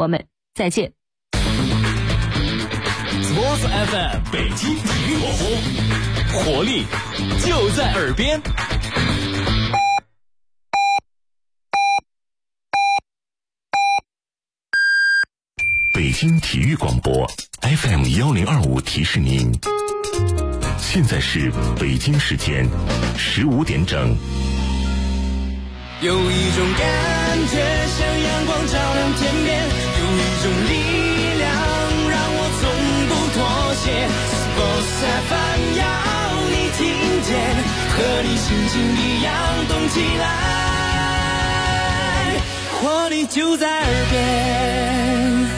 我们再见。 Sports FM 北京体育广播，活力就在耳边。 北京体育广播 FM1025 提示您，现在是北京时间15点整。 有一种感觉像阳光照亮天边，有一种力量让我从不妥协。Sports FM 要你听见，和你心情一样动起来，活力就在耳边。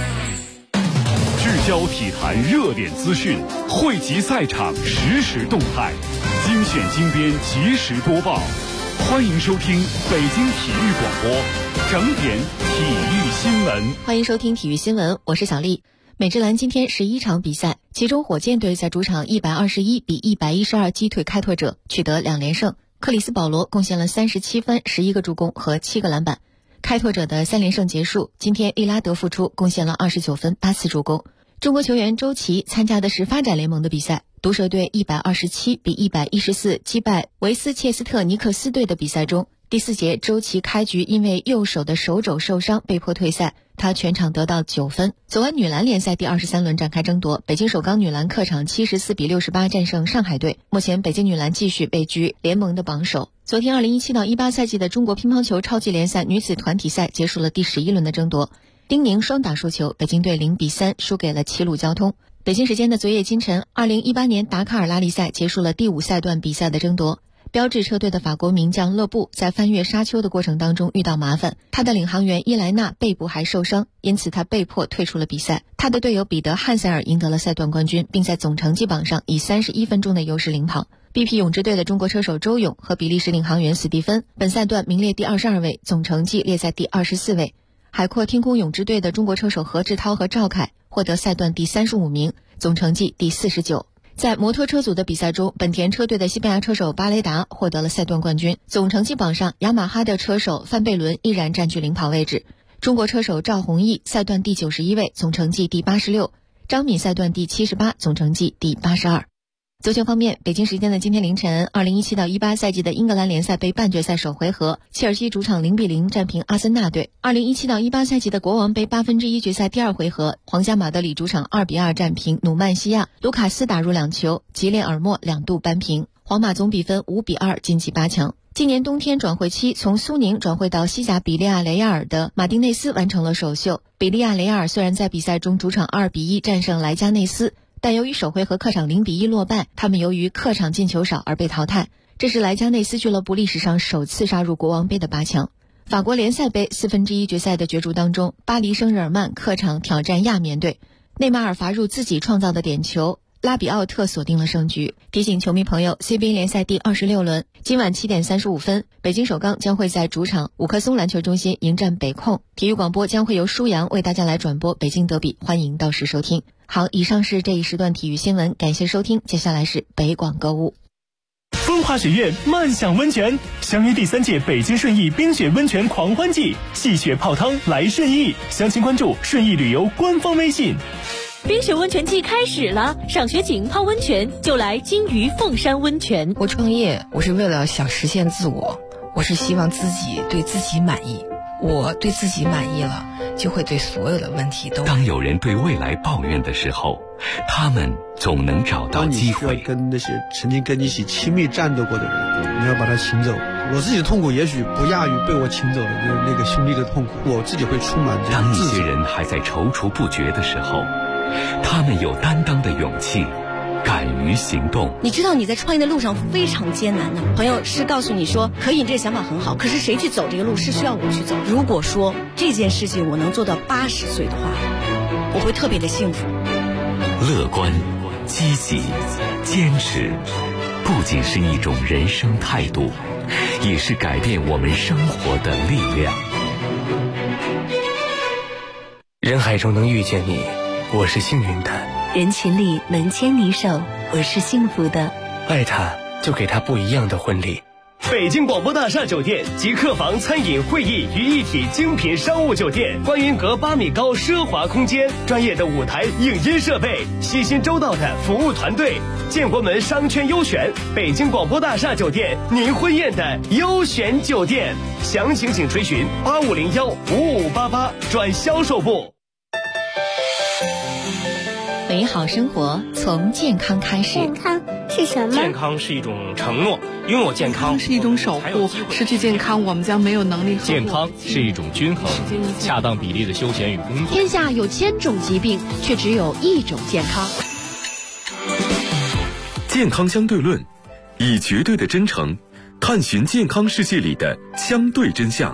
聚焦体坛热点资讯，汇集赛场实时动态，精选精编及时播报。欢迎收听北京体育广播整点体育新闻。 欢迎收听体育新闻，我是小丽。美职篮今天11场比赛，其中火箭队在主场121比112击退开拓者，取得2连胜。克里斯保罗贡献了37分、11个助攻和7个篮板。开拓者的3连胜结束，今天利拉德复出，贡献了29分、8次助攻。中国球员周琦参加的是发展联盟的比赛，毒蛇队127比114击败维斯切斯特尼克斯队的比赛中，第4节周琦开局因为右手的手肘受伤被迫退赛，他全场得到9分。昨晚女篮联赛第23轮展开争夺，北京首钢女篮客场74比68战胜上海队，目前北京女篮继续位居联盟的榜首。昨天2017到18赛季的中国乒乓球超级联赛女子团体赛结束了第11轮的争夺，丁宁双打输球，北京队0比3输给了齐鲁交通。北京时间的昨夜今晨，2018年达喀尔拉力赛结束了第5赛段比赛的争夺。标致车队的法国名将勒布在翻越沙丘的过程当中遇到麻烦，他的领航员伊莱纳背部还受伤，因此他被迫退出了比赛。他的队友彼得汉塞尔赢得了赛段冠军，并在总成绩榜上以31分钟的优势领跑。BP 泳之队的中国车手周勇和比利时领航员史蒂芬本赛段名列第22位，总成绩列在第24位。海阔天空泳之队的中国车手何志涛和赵凯获得赛段第35名，总成绩第49。在摩托车组的比赛中，本田车队的西班牙车手巴雷达获得了赛段冠军，总成绩榜上雅马哈的车手范贝伦依然占据领跑位置。中国车手赵宏毅赛段第91位，总成绩第86，张敏赛段第78，总成绩第82。足球方面，北京时间的今天凌晨，2017到18赛季的英格兰联赛杯半决赛首回合，切尔西主场0比0战平阿森纳队。2017到18赛季的国王杯1/8决赛第2回合，皇家马德里主场2比2战平努曼西亚，卢卡斯打入2球，吉列尔莫2度扳平，皇马总比分5比2晋级8强。今年冬天转会期从苏宁转会到西甲比利亚雷亚尔的马丁内斯完成了首秀。比利亚雷亚尔虽然在比赛中主场2比1战胜莱加内斯，但由于首回合客场0比1落败，他们由于客场进球少而被淘汰。这是莱加内斯俱乐部历史上首次杀入国王杯的8强。法国联赛杯1/4决赛的角逐当中，巴黎圣日耳曼客场挑战亚眠队，内马尔罚入自己创造的点球，拉比奥特锁定了胜局。提醒球迷朋友， CBA 联赛第26轮今晚7点35分，北京首钢将会在主场五棵松篮球中心迎战北控。体育广播将会由舒阳为大家来转播北京德比，欢迎到时收听。好，以上是这一时段体育新闻，感谢收听，接下来是北广购物。 风华雪月漫享温泉，相约第3届北京顺义冰雪温泉狂欢季，戏雪泡汤来顺义，详情关注顺义旅游官方微信。 冰雪温泉季开始了，赏雪景泡温泉就来金鱼凤山温泉。 我创业，我是为了想实现自我，我是希望自己对自己满意，我对自己满意了，就会对所有的问题都。 当有人对未来抱怨的时候，他们总能找到机会。 当你需要跟那些曾经跟你一起亲密战斗过的人，你要把他请走。我自己的痛苦也许不亚于被我请走的那个兄弟的痛苦，我自己会充满这当一些人还在踌躇不决的时候，他们有担当的勇气，敢于行动。 你知道你在创业的路上非常艰难的，朋友是告诉你说可以，这个想法很好，可是谁去走这个路是需要我去走。如果说这件事情我能做到80岁的话，我会特别的幸福。 乐观、积极、坚持，不仅是一种人生态度，也是改变我们生活的力量。 人海中能遇见你，我是幸运的； 人群里能牵你手，我是幸福的。 爱他，就给他不一样的婚礼。 北京广播大厦酒店集客房、餐饮、会议于一体精品商务酒店，观云阁8米高奢华空间，专业的舞台影音设备，细心周到的服务团队，建国门商圈优选，北京广播大厦酒店，您婚宴的优选酒店。详情请垂询85015588转销售部。 美好生活从健康开始。 健康是什么？ 健康是一种承诺，拥有健康是一种守护，失去健康我们将没有能力。 健康是一种均衡，恰当比例的休闲与工作。 天下有1000种疾病，却只有1种健康。 健康相对论，以绝对的真诚探寻健康世界里的相对真相。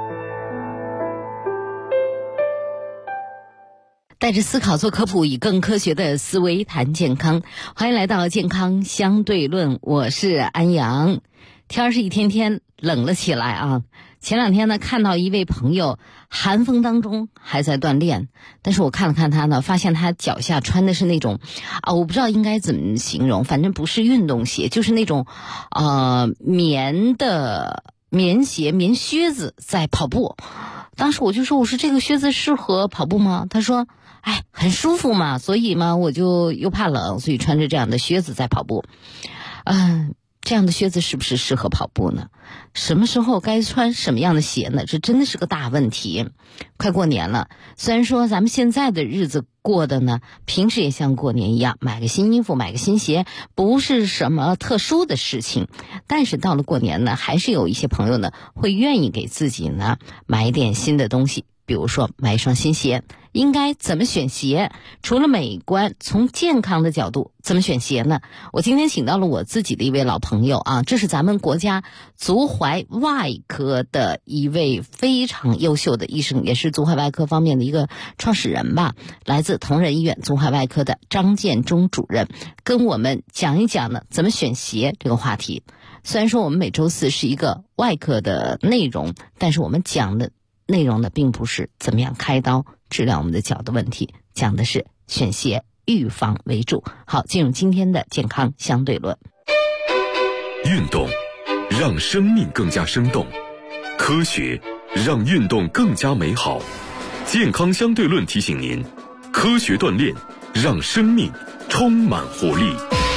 带着思考做科普，以更科学的思维谈健康。欢迎来到健康相对论，我是安阳。天是一天天冷了起来啊！前2天呢，看到一位朋友寒风当中还在锻炼，但是我看了看他呢，发现他脚下穿的是那种我不知道应该怎么形容，反正不是运动鞋，就是那种棉鞋、棉靴子在跑步。当时我就说这个靴子适合跑步吗？他说很舒服嘛，所以嘛我就又怕冷，所以穿着这样的靴子在跑步。这样的靴子是不是适合跑步呢？什么时候该穿什么样的鞋呢？这真的是个大问题。快过年了，虽然说咱们现在的日子过的呢，平时也像过年一样，买个新衣服，买个新鞋，不是什么特殊的事情。但是到了过年呢，还是有一些朋友呢，会愿意给自己呢买一点新的东西，比如说买一双新鞋。应该怎么选鞋？除了美观，从健康的角度怎么选鞋呢？我今天请到了我自己的一位老朋友啊，这是咱们国家足踝外科的一位非常优秀的医生，也是足踝外科方面的一个创始人吧，来自同仁医院足踝外科的张建中主任，跟我们讲一讲呢怎么选鞋这个话题。虽然说我们每周4是一个外科的内容，但是我们讲的内容呢并不是怎么样开刀治疗我们的脚的问题，讲的是选鞋预防为主。好，进入今天的健康相对论。 运动让生命更加生动，科学让运动更加美好。健康相对论提醒您，科学锻炼让生命充满活力。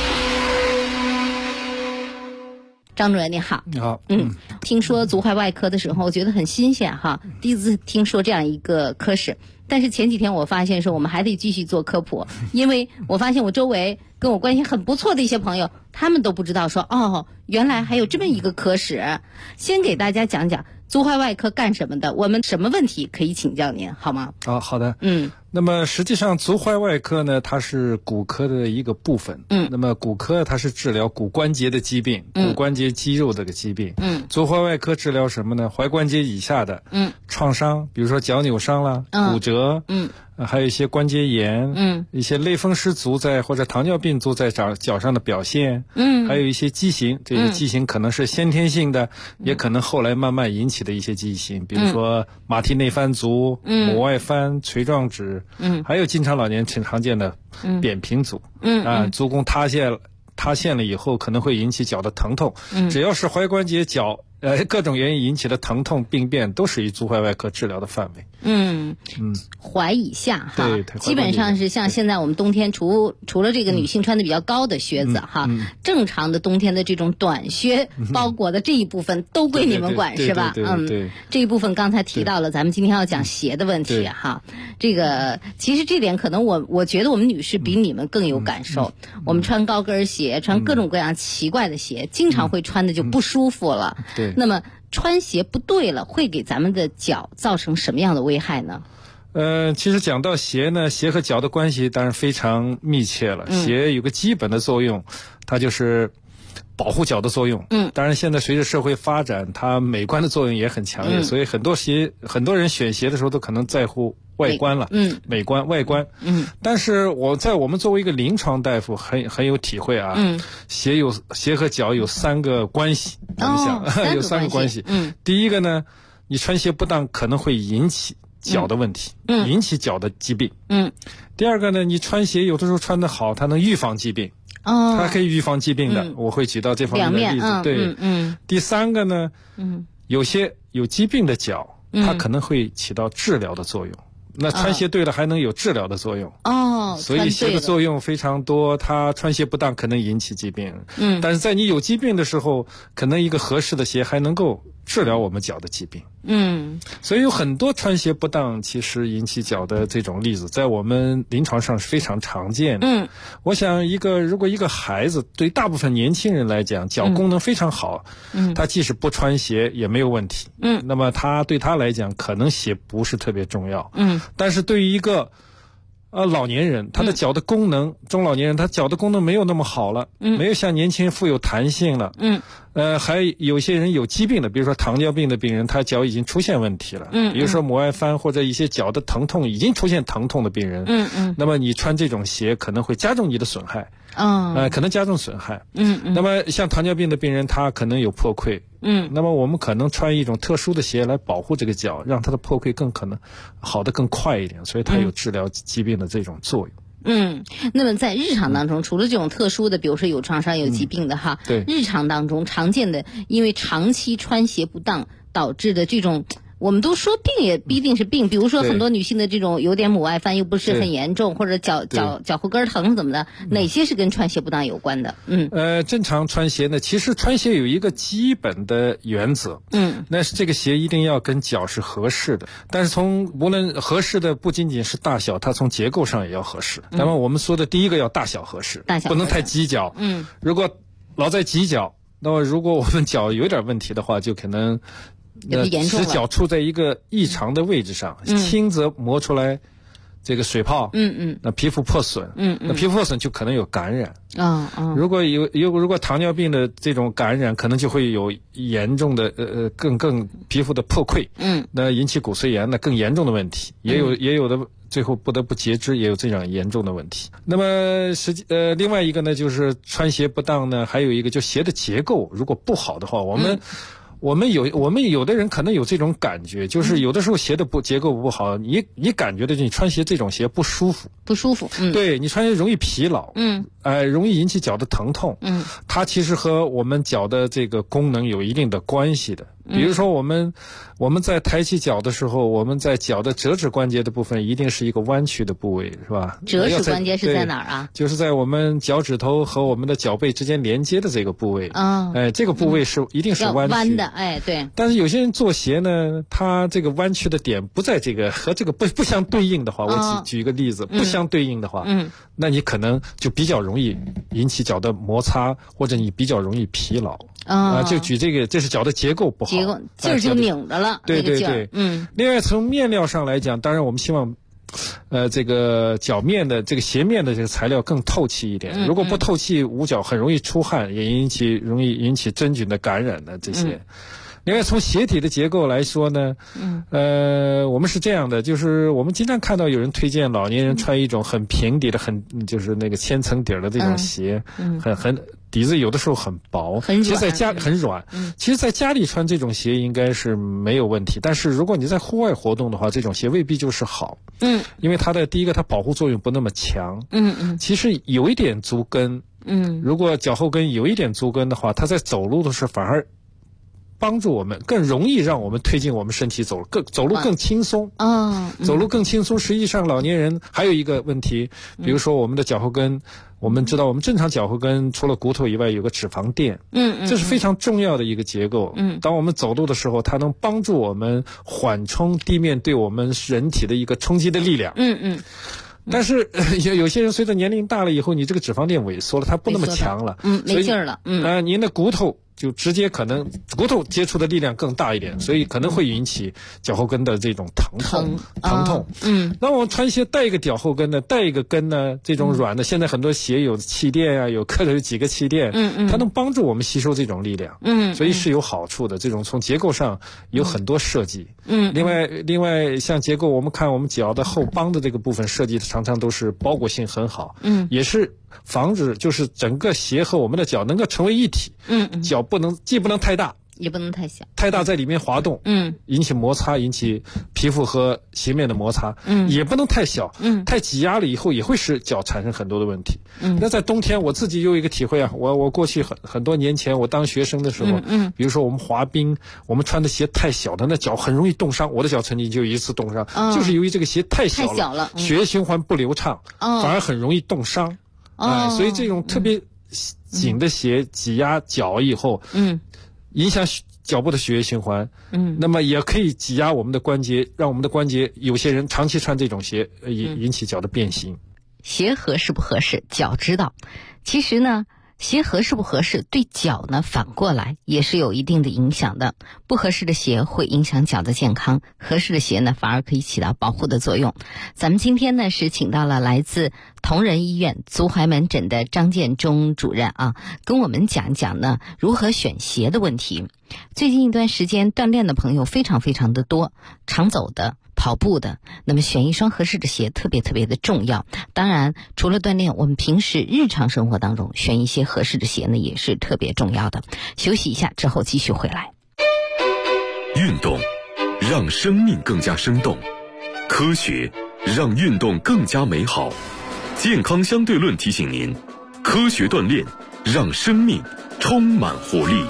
张主任你好。 你好。 听说足踝外科的时候我觉得很新鲜哈，第一次听说这样一个科室。但是前几天我发现说我们还得继续做科普，因为我发现我周围跟我关系很不错的一些朋友，他们都不知道说原来还有这么一个科室。先给大家讲讲足踝外科干什么的，我们什么问题可以请教您好吗？ 好的。那么实际上足踝外科呢，它是骨科的一个部分。那么骨科它是治疗骨关节的疾病，骨关节肌肉这个疾病。足踝外科治疗什么呢？踝关节以下的创伤，比如说脚扭伤啦、骨折，还有一些关节炎，一些类风湿足在或者糖尿病足在脚上的表现，还有一些畸形，这些畸形可能是先天性的，也可能后来慢慢引起的一些畸形，比如说马蹄内翻足、母外翻、垂状趾，还有经常老年常见的扁平足，足弓塌陷了以后可能会引起脚的疼痛，只要是踝关节脚各种原因引起的疼痛病变都属于足踝外科治疗的范围。 踝以下哈， 对， 基本上是像现在我们冬天除了这个女性穿的比较高的靴子哈，正常的冬天的这种短靴包裹的这一部分都归你们管是吧？这一部分刚才提到了，咱们今天要讲鞋的问题哈。这个其实这点可能我觉得我们女士比你们更有感受。我们穿高跟鞋，穿各种各样奇怪的鞋，经常会穿的就不舒服了。 对。 那么穿鞋不对了，会给咱们的脚造成什么样的危害呢？ 其实讲到鞋呢，鞋和脚的关系当然非常密切了。鞋有个基本的作用，它就是保护脚的作用。当然现在随着社会发展，它美观的作用也很强烈，所以很多人选鞋的时候都可能在乎外观了，美观外观。但是我们作为一个临床大夫很有体会啊。鞋和脚有3个关系，有3个关系。第一个呢，你穿鞋不当可能会引起脚的问题，引起脚的疾病。第二个呢，你穿鞋有的时候穿得好，它能预防疾病。它可以预防疾病的，我会举到这方面的例子。对，第三个呢，有些有疾病的脚，它可能会起到治疗的作用。那穿鞋对了，还能有治疗的作用。所以鞋的作用非常多，它穿鞋不当可能引起疾病。但是在你有疾病的时候，可能一个合适的鞋还能够治疗我们脚的疾病。所以有很多穿鞋不当其实引起脚的这种例子，在我们临床上是非常常见的。我想如果一个孩子，对大部分年轻人来讲，脚功能非常好，他即使不穿鞋也没有问题。那么对他来讲，可能鞋不是特别重要。但是对于一个老年人，他的脚的功能，中老年人他脚的功能没有那么好了，没有像年轻人富有弹性了。还有些人有疾病的，比如说糖尿病的病人，他脚已经出现问题了。比如说母外翻或者一些脚的疼痛已经出现疼痛的病人。那么你穿这种鞋可能会加重你的损害。可能加重损害。那么像糖尿病的病人，他可能有破溃。那么我们可能穿一种特殊的鞋来保护这个脚，让它的破溃更可能好得更快一点，所以它有治疗疾病的这种作用。 那么在日常当中，除了这种特殊的，比如说有创伤、有疾病的哈， 对， 日常当中常见的，因为长期穿鞋不当导致的这种，我们都说病也不一定是病，比如说很多女性的这种有点母外翻又不是很严重，或者脚后跟疼怎么的，哪些是跟穿鞋不当有关的？ 正常穿鞋呢，其实穿鞋有一个基本的原则，那是这个鞋一定要跟脚是合适的。但是无论合适的不仅仅是大小，它从结构上也要合适。那么我们说的第一个要大小合适，不能太挤脚。如果老在挤脚，那么如果我们脚有点问题的话，就可能使脚处在一个异常的位置上，轻则磨出来这个水泡，那皮肤破损，那皮肤破损就可能有感染。如果糖尿病的这种感染，可能就会有严重的更皮肤的破溃，那引起骨髓炎的更严重的问题，也有的最后不得不截肢，也有这样严重的问题。那么另外一个呢，就是穿鞋不当呢，还有一个就鞋的结构如果不好的话，我们有的人可能有这种感觉，就是有的时候鞋的结构不好，你感觉的你穿鞋这种鞋不舒服，对，你穿鞋容易疲劳，容易引起脚的疼痛，它其实和我们脚的这个功能有一定的关系的。比如说我们在抬起脚的时候，我们在脚的折指关节的部分一定是一个弯曲的部位，是吧？ 折指关节是在哪儿啊？ 就是在我们脚趾头和我们的脚背之间连接的这个部位。这个部位一定是弯的，对。 但是有些人做鞋呢，他这个弯曲的点不在这个和这个不相对应的话，我举一个例子，不相对应的话，那你可能就比较容易引起脚的摩擦，或者你比较容易疲劳。就举这是脚的结构不好， 劲儿就拧着了。 对。另外从面料上来讲，当然我们希望这个脚面的这个鞋面的这个材料更透气一点。如果不透气，捂脚很容易出汗，也容易引起真菌的感染的这些。另外从鞋体的结构来说呢，我们是这样的，就是我们经常看到有人推荐老年人穿一种很平底的就是那个千层底的这种鞋，很底子有的时候很薄，其实在家很软，其实在家里穿这种鞋应该是没有问题。但是如果你在户外活动的话，这种鞋未必就是好，因为第一个它保护作用不那么强，其实有一点足跟，如果脚后跟有一点足跟的话，它在走路的时候反而帮助我们，更容易让我们推进我们身体走路更轻松。走路更轻松。实际上老年人还有一个问题，比如说我们的脚后跟，我们知道我们正常脚后跟除了骨头以外有个脂肪垫，这是非常重要的一个结构。当我们走路的时候，它能帮助我们缓冲地面对我们人体的一个冲击的力量。但是有些人随着年龄大了以后，你这个脂肪垫萎缩了，它不那么强了， 没劲儿了。 您的骨头就直接可能骨头接触的力量更大一点，所以可能会引起脚后跟的这种疼痛。那我们穿鞋带一个脚后跟呢，带一个跟呢，这种软的，现在很多鞋有气垫啊，有几个气垫，它能帮助我们吸收这种力量，所以是有好处的。这种从结构上有很多设计。另外像结构，我们看我们脚的后帮的这个部分设计常常都是包裹性很好，也是防止就是整个鞋和我们的脚能够成为一体，脚既不能太大， 也不能太小， 太大在里面滑动，引起摩擦，引起皮肤和鞋面的摩擦，也不能太小，太挤压了以后也会使脚产生很多的问题。那在冬天我自己有一个体会啊，我过去很多年前我当学生的时候，比如说我们滑冰，我们穿的鞋太小的，那脚很容易冻伤。我的脚曾经就有一次冻伤，就是由于这个鞋太小了，血液循环不流畅，反而很容易冻伤。所以这种特别紧的鞋挤压脚以后，影响脚部的血液循环，那么也可以挤压我们的关节，让我们的关节，有些人长期穿这种鞋，引起脚的变形。 鞋合适不合适，脚知道。其实呢，鞋合适不合适对脚呢反过来也是有一定的影响的。不合适的鞋会影响脚的健康，合适的鞋呢反而可以起到保护的作用。咱们今天呢是请到了来自同仁医院足踝门诊的张建中主任啊，跟我们讲讲呢如何选鞋的问题。最近一段时间锻炼的朋友非常非常的多，常走的跑步的，那么选一双合适的鞋特别特别的重要。当然除了锻炼，我们平时日常生活当中选一些合适的鞋呢也是特别重要的。休息一下之后继续回来。 运动让生命更加生动，科学让运动更加美好。健康相对论提醒您，科学锻炼让生命充满活力。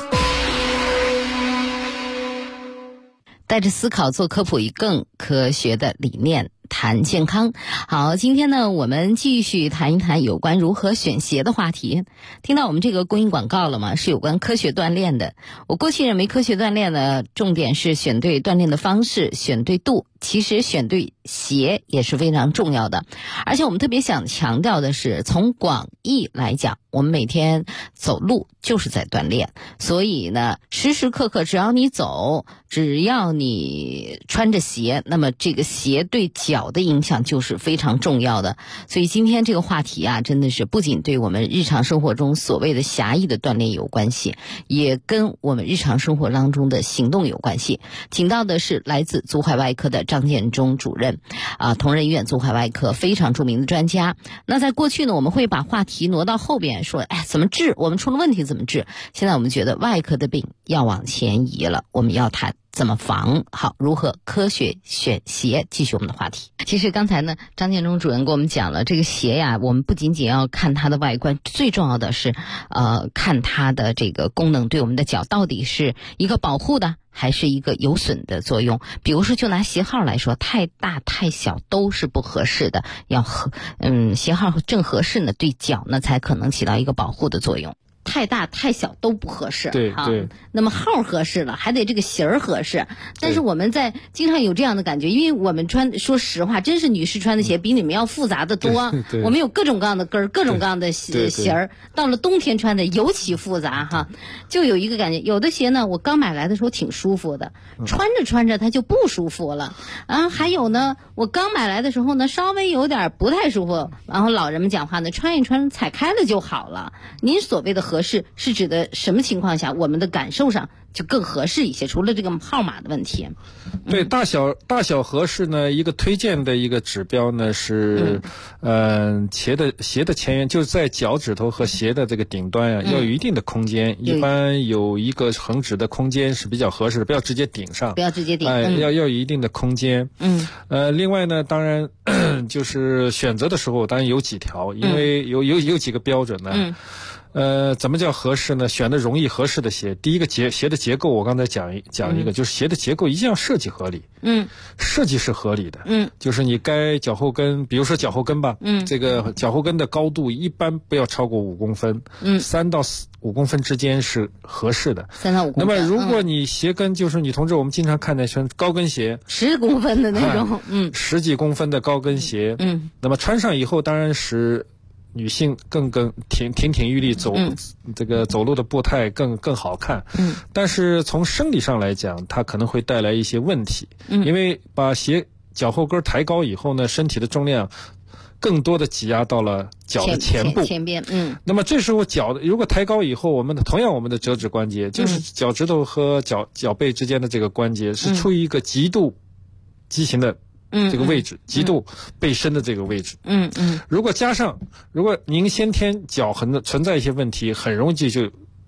带着思考做科普，以更科学的理念谈健康。好，今天呢我们继续谈一谈有关如何选鞋的话题。听到我们这个公益广告了吗？是有关科学锻炼的。我过去认为科学锻炼呢，重点是选对锻炼的方式，选对度，其实选对鞋也是非常重要的。而且我们特别想强调的是，从广义来讲，我们每天走路就是在锻炼，所以呢时时刻刻只要你走，只要你穿着鞋，那么这个鞋对脚的影响就是非常重要的。所以今天这个话题啊，真的是不仅对我们日常生活中所谓的狭义的锻炼有关系，也跟我们日常生活当中的行动有关系。请到的是来自足踝外科的张建中主任同仁医院足踝外科非常著名的专家。那在过去呢，我们会把话题挪到后边说，怎么治，我们出了问题怎么治。现在我们觉得外科的病要往前移了，我们要谈怎么防。好，如何科学选鞋，继续我们的话题。其实刚才呢张建中主任给我们讲了，这个鞋呀，我们不仅仅要看它的外观，最重要的是看它的这个功能对我们的脚到底是一个保护的还是一个有损的作用。比如说就拿鞋号来说，太大太小都是不合适的，鞋号正合适呢，对脚呢才可能起到一个保护的作用。太大太小都不合适， 对对。 那么号合适了，还得这个鞋儿合适。但是我们在经常有这样的感觉，因为我们说实话，真是女士穿的鞋比你们要复杂的多。我们有各种各样的跟儿，各种各样的鞋儿，到了冬天穿的尤其复杂哈。就有一个感觉，有的鞋呢，我刚买来的时候挺舒服的，穿着穿着它就不舒服了啊。还有呢，我刚买来的时候呢，稍微有点不太舒服，然后老人们讲话呢，穿一穿踩开了就好了。您所谓的合适是指的什么情况下我们的感受上就更合适一些？除了这个号码的问题， 对，大小合适呢，一个推荐的一个指标呢是，鞋的前缘就是在脚趾头和鞋的这个顶端呀，要有一定的空间，一般有一个横指的空间是比较合适的，不要直接顶上， 不要直接顶， 要有一定的空间。另外呢，当然就是选择的时候，当然有几条，因为有几个标准呢。怎么叫合适呢？选的容易合适的鞋，第一个鞋的结构，我刚才讲一个，就是鞋的结构一定要设计合理。设计是合理的。就是你该脚后跟，比如说脚后跟吧，这个脚后跟的高度一般不要超过5公分，3到5公分之间是合适的。 3到5公分。 那么如果你鞋跟，就是女同志我们经常看的穿高跟鞋 ，10公分的那种 ，10几公分的高跟鞋，那么穿上以后当然使女性更亭亭玉立，走路的步态更好看。但是从生理上来讲，它可能会带来一些问题。因为把脚后跟抬高以后呢，身体的重量更多的挤压到了脚的前部。 前边。 那么这时候如果抬高以后，同样我们的折指关节，就是脚趾头和脚背之间的这个关节是处于一个极度畸形的这个位置，极度背伸的这个位置。如果您先天脚存在一些问题，很容易就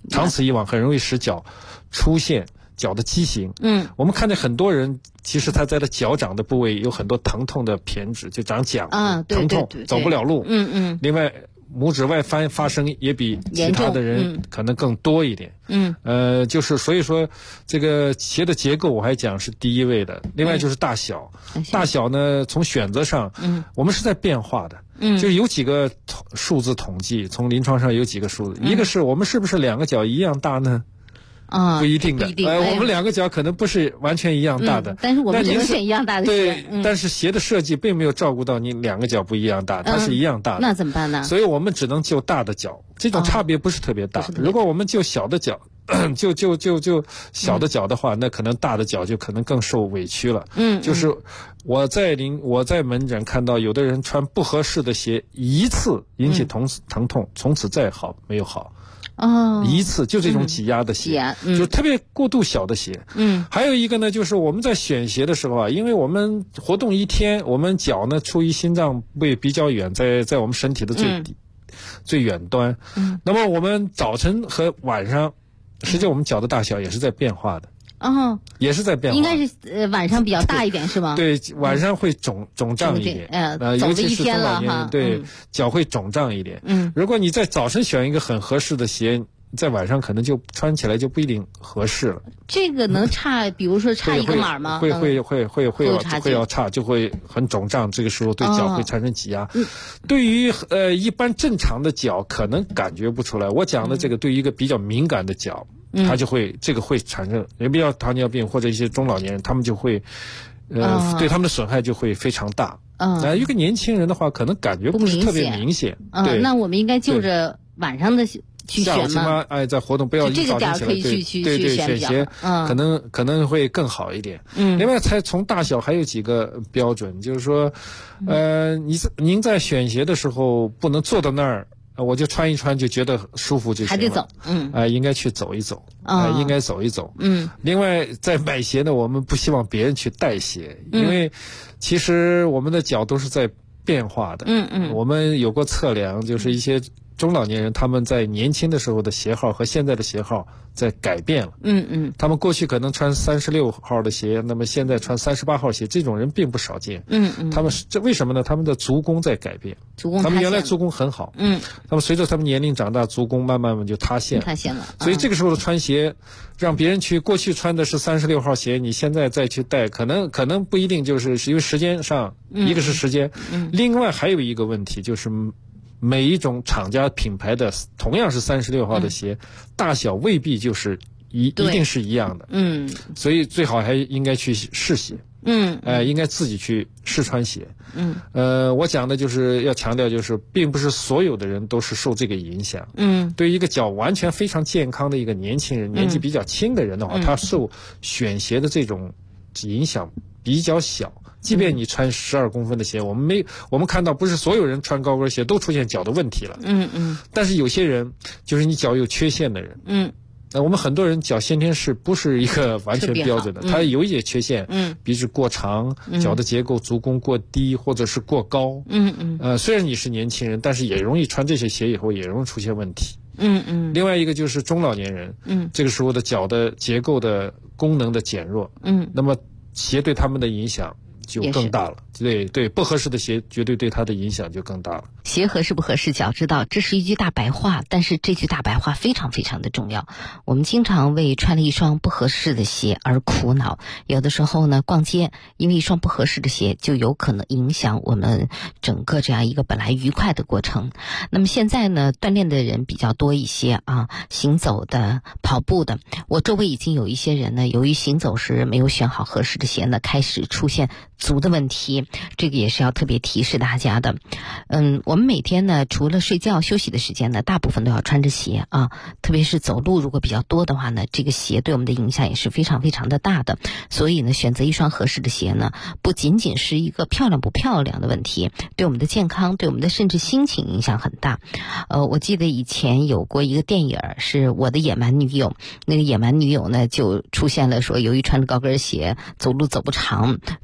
长此以往很容易使脚出现脚的畸形。我们看见很多人其实他在脚掌的部位有很多疼痛的胼胝，就长茧，疼痛走不了路。另外拇指外翻发生也比其他的人可能更多一点。就是所以说这个鞋的结构我还讲是第一位的。另外就是大小，大小呢从选择上，我们是在变化的。就有几个数字统计，从临床上有几个数字，一个是我们是不是两个脚一样大呢？不一定的，我们两个脚可能不是完全一样大的， 但是我们只能选一样大的鞋。 对，但是鞋的设计并没有照顾到你两个脚不一样大，它是一样大的。 那怎么办呢？ 所以我们只能就大的脚，这种差别不是特别大。如果我们就小的脚，就小的脚的话，那可能大的脚就可能更受委屈了。就是我在门诊看到有的人穿不合适的鞋，一次引起疼痛，从此再好没有好。一次就这种挤压的鞋，就特别过度小的鞋。还有一个呢，就是我们在选鞋的时候啊，因为我们活动一天，我们脚呢处于心脏位比较远，在我们身体的最远端。那么我们早晨和晚上，实际我们脚的大小也是在变化的。也是在变化。应该是晚上比较大一点是吗？ 对，晚上会肿胀一点。 走了一天了哈， 对，脚会肿胀一点。如果你在早晨选一个很合适的鞋，在晚上可能就穿起来就不一定合适了。 这个能差，比如说差一个码吗？ 会要差，就会很肿胀。这个时候对脚会产生挤压。对于一般正常的脚可能感觉不出来。我讲的这个对于一个比较敏感的脚。他就会这个会产生，也比较糖尿病或者一些中老年人，他们就会，对他们的损害就会非常大。一个年轻人的话，可能感觉不是特别明显。对， 那我们应该就着晚上的去选吗？ 在活动不要这个点可以去选鞋，可能会更好一点。另外，从大小还有几个标准，就是说，您在选鞋的时候不能坐到那儿。我就穿一穿就觉得舒服就行了， 还得走， 应该去走一走，应该走一走，另外在买鞋呢，我们不希望别人去带鞋，因为其实我们的脚都是在变化的，我们有过测量，就是一些中老年人他们在年轻的时候的鞋号和现在的鞋号在改变了，他们过去可能穿36号的鞋，那么现在穿38号鞋，这种人并不少见，他们这为什么呢？他们的足弓在改变，他们原来足弓很好，那么随着他们年龄长大，足弓慢慢就塌陷了， 所以这个时候的穿鞋，让别人去过去穿的是36号鞋，你现在再去带，可能不一定，就是因为时间上，一个是时间，另外还有一个问题就是。每一种厂家品牌的同样是36号的鞋，大小未必就是一定是一样的。所以最好还应该去试鞋。应该自己去试穿鞋。我讲的就是要强调，就是并不是所有的人都是受这个影响。对于一个脚完全非常健康的一个年轻人，年纪比较轻的人的话，他受选鞋的这种影响比较小。即便你穿12公分的鞋，我们看到不是所有人穿高跟鞋都出现脚的问题了。但是有些人就是你脚有缺陷的人。我们很多人脚先天是不是一个完全标准的，他有一些缺陷，比如过长，脚的结构足弓过低或者是过高。虽然你是年轻人，但是也容易穿这些鞋以后也容易出现问题。另外一个就是中老年人，这个时候的脚的结构的功能的减弱，那么鞋对他们的影响就更大了。对，不合适的鞋绝对对他的影响就更大了。 鞋合适不合适，脚知道，这是一句大白话，但是这句大白话非常非常的重要。我们经常为穿了一双不合适的鞋而苦恼，有的时候呢，逛街因为一双不合适的鞋就有可能影响我们整个这样一个本来愉快的过程。那么现在呢，锻炼的人比较多一些啊，行走的、跑步的，我周围已经有一些人呢，由于行走时没有选好合适的鞋呢，开始出现足的问题。这个也是要特别提示大家的。我们每天呢，除了睡觉休息的时间呢，大部分都要穿着鞋啊，特别是走路如果比较多的话呢，这个鞋对我们的影响也是非常非常的大的。所以呢，选择一双合适的鞋呢，不仅仅是一个漂亮不漂亮的问题，对我们的健康，对我们的甚至心情影响很大。我记得以前有过一个电影是我的野蛮女友，那个野蛮女友呢就出现了说，由于穿着高跟鞋走路走不长，最后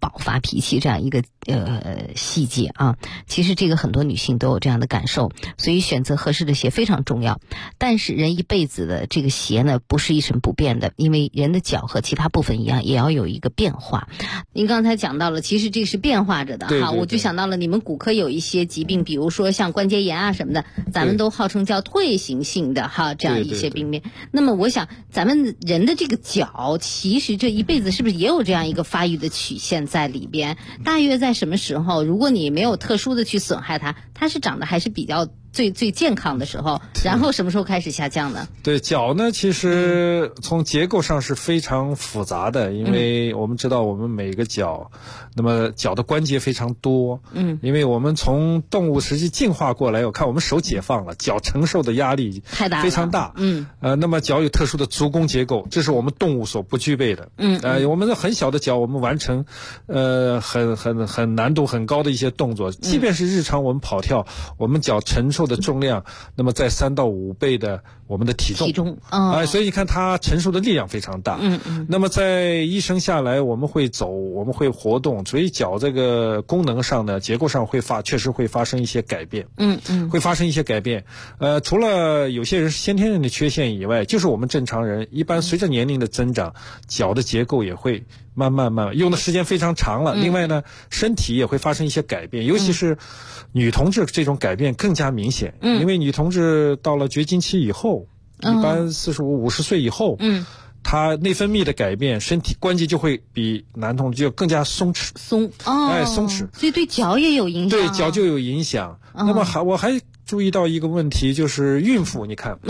宝发脾气这样一个细节啊。其实这个很多女性都有这样的感受，所以选择合适的鞋非常重要。但是人一辈子的这个鞋呢，不是一成不变的，因为人的脚和其他部分一样，也要有一个变化。您刚才讲到了，其实这是变化着的哈。我就想到了你们骨科有一些疾病，比如说像关节炎啊什么的，咱们都号称叫退行性的哈，这样一些病变。那么我想咱们人的这个脚其实这一辈子是不是也有这样一个发育的曲线在里边？大约在什么时候，如果你没有特殊的去损害它是长得还是比较最健康的时候，然后什么时候开始下降呢？ 对，脚呢其实从结构上是非常复杂的，因为我们知道我们每个脚，那么脚的关节非常多，因为我们从动物实际进化过来，我看我们手解放了，脚承受的压力太大了， 非常大，那么脚有特殊的足弓结构，这是我们动物所不具备的，我们的很小的脚，我们完成很难度很高的一些动作，即便是日常我们跑跳，我们脚承受的重量，那么在3到5倍的我们的体重，所以你看它承受的力量非常大。那么在一生下来，我们会走，我们会活动，所以脚这个功能上呢，结构上确实会发生一些改变。会发生一些改变。除了有些人是先天性的缺陷以外，就是我们正常人一般随着年龄的增长，脚的结构也会慢慢用的时间非常长了。另外呢，身体也会发生一些改变，尤其是女同志这种改变更加明显。因为女同志到了绝经期以后，一般45、50岁以后，她内分泌的改变，身体关节就会比男同志就更加松弛。松弛， 所以对脚也有影响。 对，脚就有影响。那么我还注意到一个问题，就是孕妇，你看，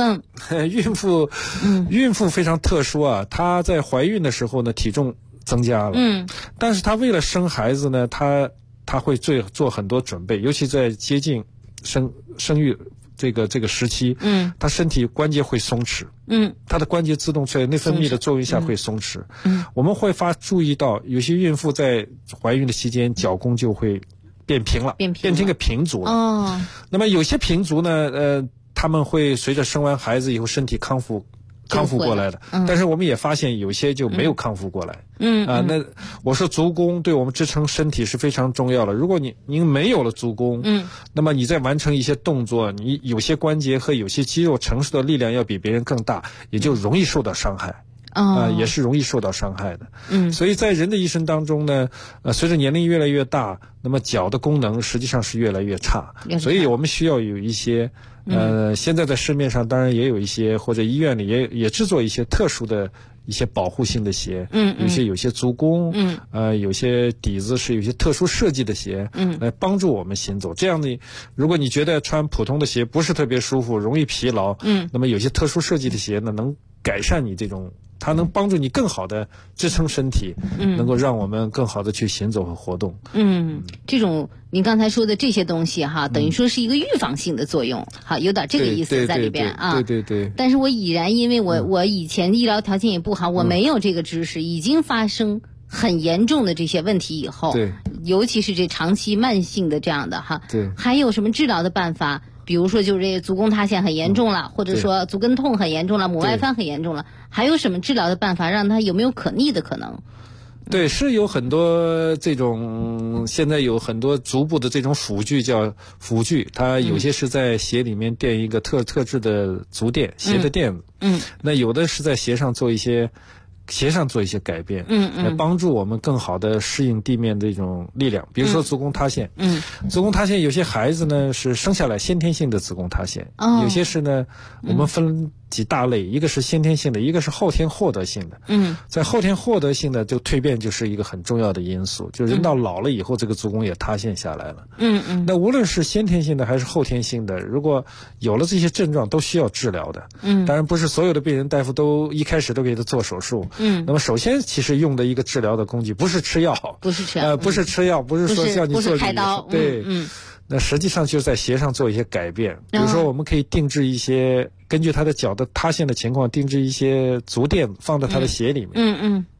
孕妇非常特殊啊，她在怀孕的时候呢，体重增加了，但是她为了生孩子呢，她会做很多准备，尤其在接近生育这个时期，她身体关节会松弛，她的关节自动在内分泌的作用下会松弛，我们会注意到有些孕妇在怀孕的期间脚弓就会变平了，变成一个平足了。那么有些平足呢，他们会随着生完孩子以后身体康复过来的，但是我们也发现有些就没有康复过来。那我说足弓对我们支撑身体是非常重要的。如果您没有了足弓，那么你在完成一些动作，你有些关节和有些肌肉承受的力量要比别人更大，也就容易受到伤害。也是容易受到伤害的。所以在人的一生当中呢，随着年龄越来越大，那么脚的功能实际上是越来越差。所以我们需要有一些现在在市面上当然也有一些，或者医院里也制作一些特殊的一些保护性的鞋，有些足弓，有些底子是有些特殊设计的鞋，来帮助我们行走。这样的，如果你觉得穿普通的鞋不是特别舒服，容易疲劳，那么有些特殊设计的鞋呢，能改善你这种，它能帮助你更好的支撑身体，能够让我们更好的去行走和活动。 这种您刚才说的这些东西哈，等于说是一个预防性的作用，好，有点这个意思在里边啊。 对。 但是我已然因为我以前医疗条件也不好，我没有这个知识，已经发生很严重的这些问题以后， 对， 尤其是这长期慢性的这样的哈， 对， 还有什么治疗的办法？比如说就是这个足弓塌陷很严重了，或者说足跟痛很严重了，母外翻很严重了，还有什么治疗的办法让它有没有可逆的可能？ 对，是有很多这种，现在有很多足部的这种辅具，叫辅具，它有些是在鞋里面垫一个特制的足垫，鞋的垫子，那有的是在鞋上做一些改变，来帮助我们更好的适应地面的一种力量。比如说足弓塌陷，足弓塌陷有些孩子呢是生下来先天性的足弓塌陷，有些是呢我们分几大类，一个是先天性的，一个是后天获得性的。在后天获得性的就蜕变就是一个很重要的因素，就人到老了以后，这个足弓也塌陷下来了。那无论是先天性的还是后天性的，如果有了这些症状，都需要治疗的。当然不是所有的病人大夫都一开始都给他做手术。那么首先其实用的一个治疗的工具不是吃药，不是说叫你做开刀， 对。那实际上就是在鞋上做一些改变，比如说我们可以定制一些，根据他的脚的塌陷的情况，定制一些足垫放在他的鞋里面。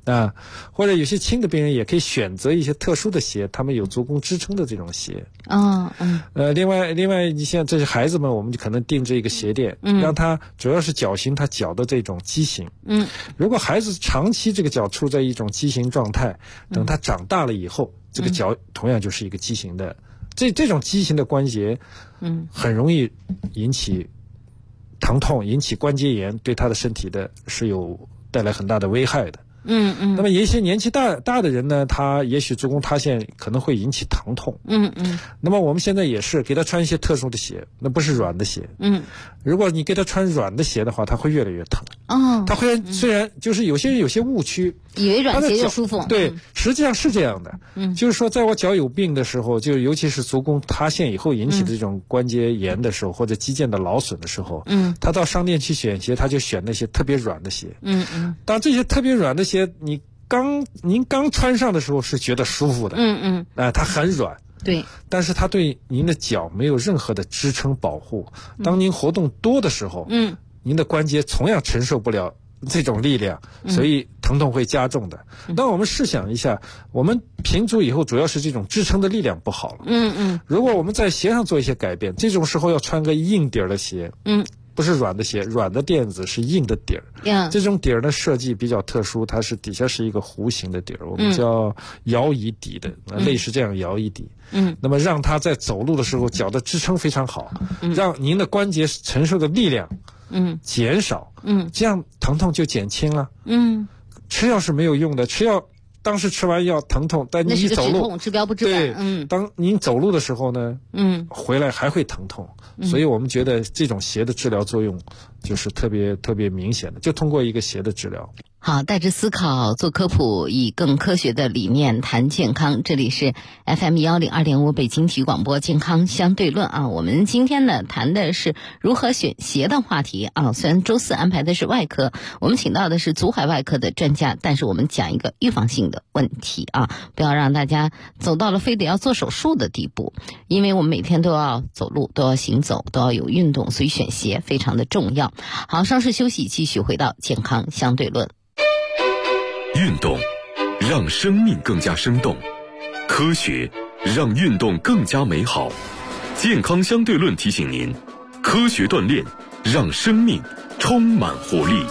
或者有些轻的病人也可以选择一些特殊的鞋，他们有足弓支撑的这种鞋。另外你像这些孩子们，我们就可能定制一个鞋垫，让他主要是脚型他脚的这种畸形。如果孩子长期这个脚处在一种畸形状态，等他长大了以后，这个脚同样就是一个畸形的。这种畸形的关节，很容易引起疼痛，引起关节炎，对他的身体的是有带来很大的危害的。那么一些年纪大的人呢，他也许足弓塌陷可能会引起疼痛。那么我们现在也是给他穿一些特殊的鞋，那不是软的鞋。如果你给他穿软的鞋的话，他会越来越疼。他会虽然就是有些人有些误区， 以为软鞋就舒服。 对，实际上是这样的。就是说在我脚有病的时候，就尤其是足弓塌陷以后引起的这种关节炎的时候，或者肌腱的劳损的时候，他到商店去选鞋，他就选那些特别软的鞋。当这些特别软的鞋您刚穿上的时候是觉得舒服的，它很软， 对， 但是它对您的脚没有任何的支撑保护。当您活动多的时候，您的关节同样承受不了这种力量，所以疼痛会加重的。那我们试想一下，我们平足以后主要是这种支撑的力量不好了。如果我们在鞋上做一些改变，这种时候要穿个硬底儿的鞋。不是软的鞋，软的垫子是硬的底儿。这种底儿的设计比较特殊，它是底下是一个弧形的底儿，我们叫摇椅底的，类似这样摇椅底。那么让它在走路的时候脚的支撑非常好，让您的关节承受的力量减少，这样疼痛就减轻了。吃药是没有用的，吃药当时吃完药疼痛，但你一走路治标不治本。 当您走路的时候呢，回来还会疼痛。所以我们觉得这种鞋的治疗作用就是特别明显的，就通过一个鞋的治疗。 好，带着思考做科普，以更科学的理念谈健康。这里是 FM102.5 北京体育广播健康相对论啊。我们今天呢谈的是如何选鞋的话题啊。虽然周四安排的是外科，我们请到的是足踝外科的专家，但是我们讲一个预防性的问题啊，不要让大家走到了非得要做手术的地步。因为我们每天都要走路，都要行走，都要有运动，所以选鞋非常的重要。好，稍事休息，继续回到健康相对论。 运动让生命更加生动，科学让运动更加美好。健康相对论提醒您，科学锻炼让生命充满活力。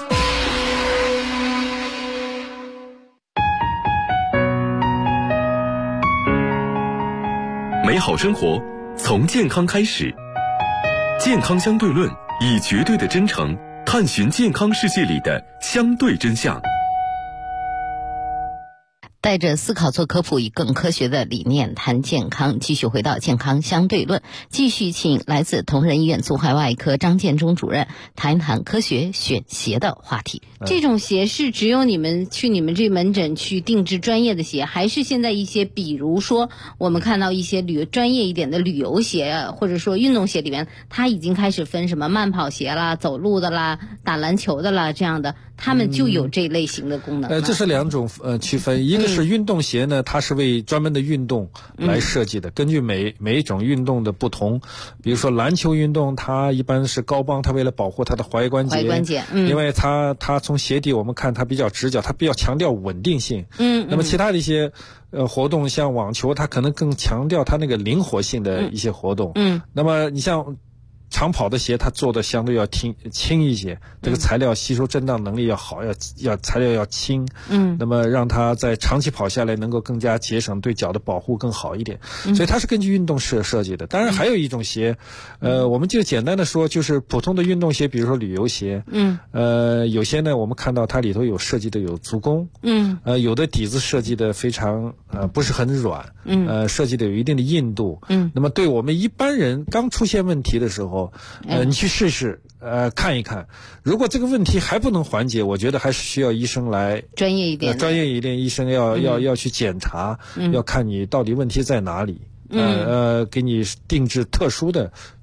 美好生活从健康开始，健康相对论以绝对的真诚探寻健康世界里的相对真相。 带着思考做科普，以更科学的理念谈健康。继续回到健康相对论，继续请来自同仁医院足踝外科张建中主任谈一谈科学选鞋的话题。这种鞋是只有你们这门诊去定制专业的鞋，还是现在一些比如说我们看到一些专业一点的旅游鞋或者说运动鞋里面，它已经开始分什么慢跑鞋啦、走路的啦、打篮球的啦这样的，他们就有这类型的功能。 这是两种区分，一个是运动鞋呢，它是为专门的运动来设计的，根据每一种运动的不同，比如说篮球运动，它一般是高帮，它为了保护它的踝关节，因为它从鞋底我们看它比较直角，它比较强调稳定性。那么其他的一些活动像网球，它可能更强调它那个灵活性的一些活动。那么你像长跑的鞋，它做的相对要轻一些，这个材料吸收震荡能力要好，要材料要轻。那么让它在长期跑下来能够更加节省，对脚的保护更好一点。所以它是根据运动设计的。当然还有一种鞋，我们就简单的说，就是普通的运动鞋，比如说旅游鞋。有些呢我们看到它里头有设计的有足弓。有的底子设计的非常不是很软。设计的有一定的硬度。那么对我们一般人刚出现问题的时候，你去试试，看一看，如果这个问题还不能缓解，我觉得还是需要医生来专业一点， 医生要去检查，要看你到底问题在哪里。给你定制特殊的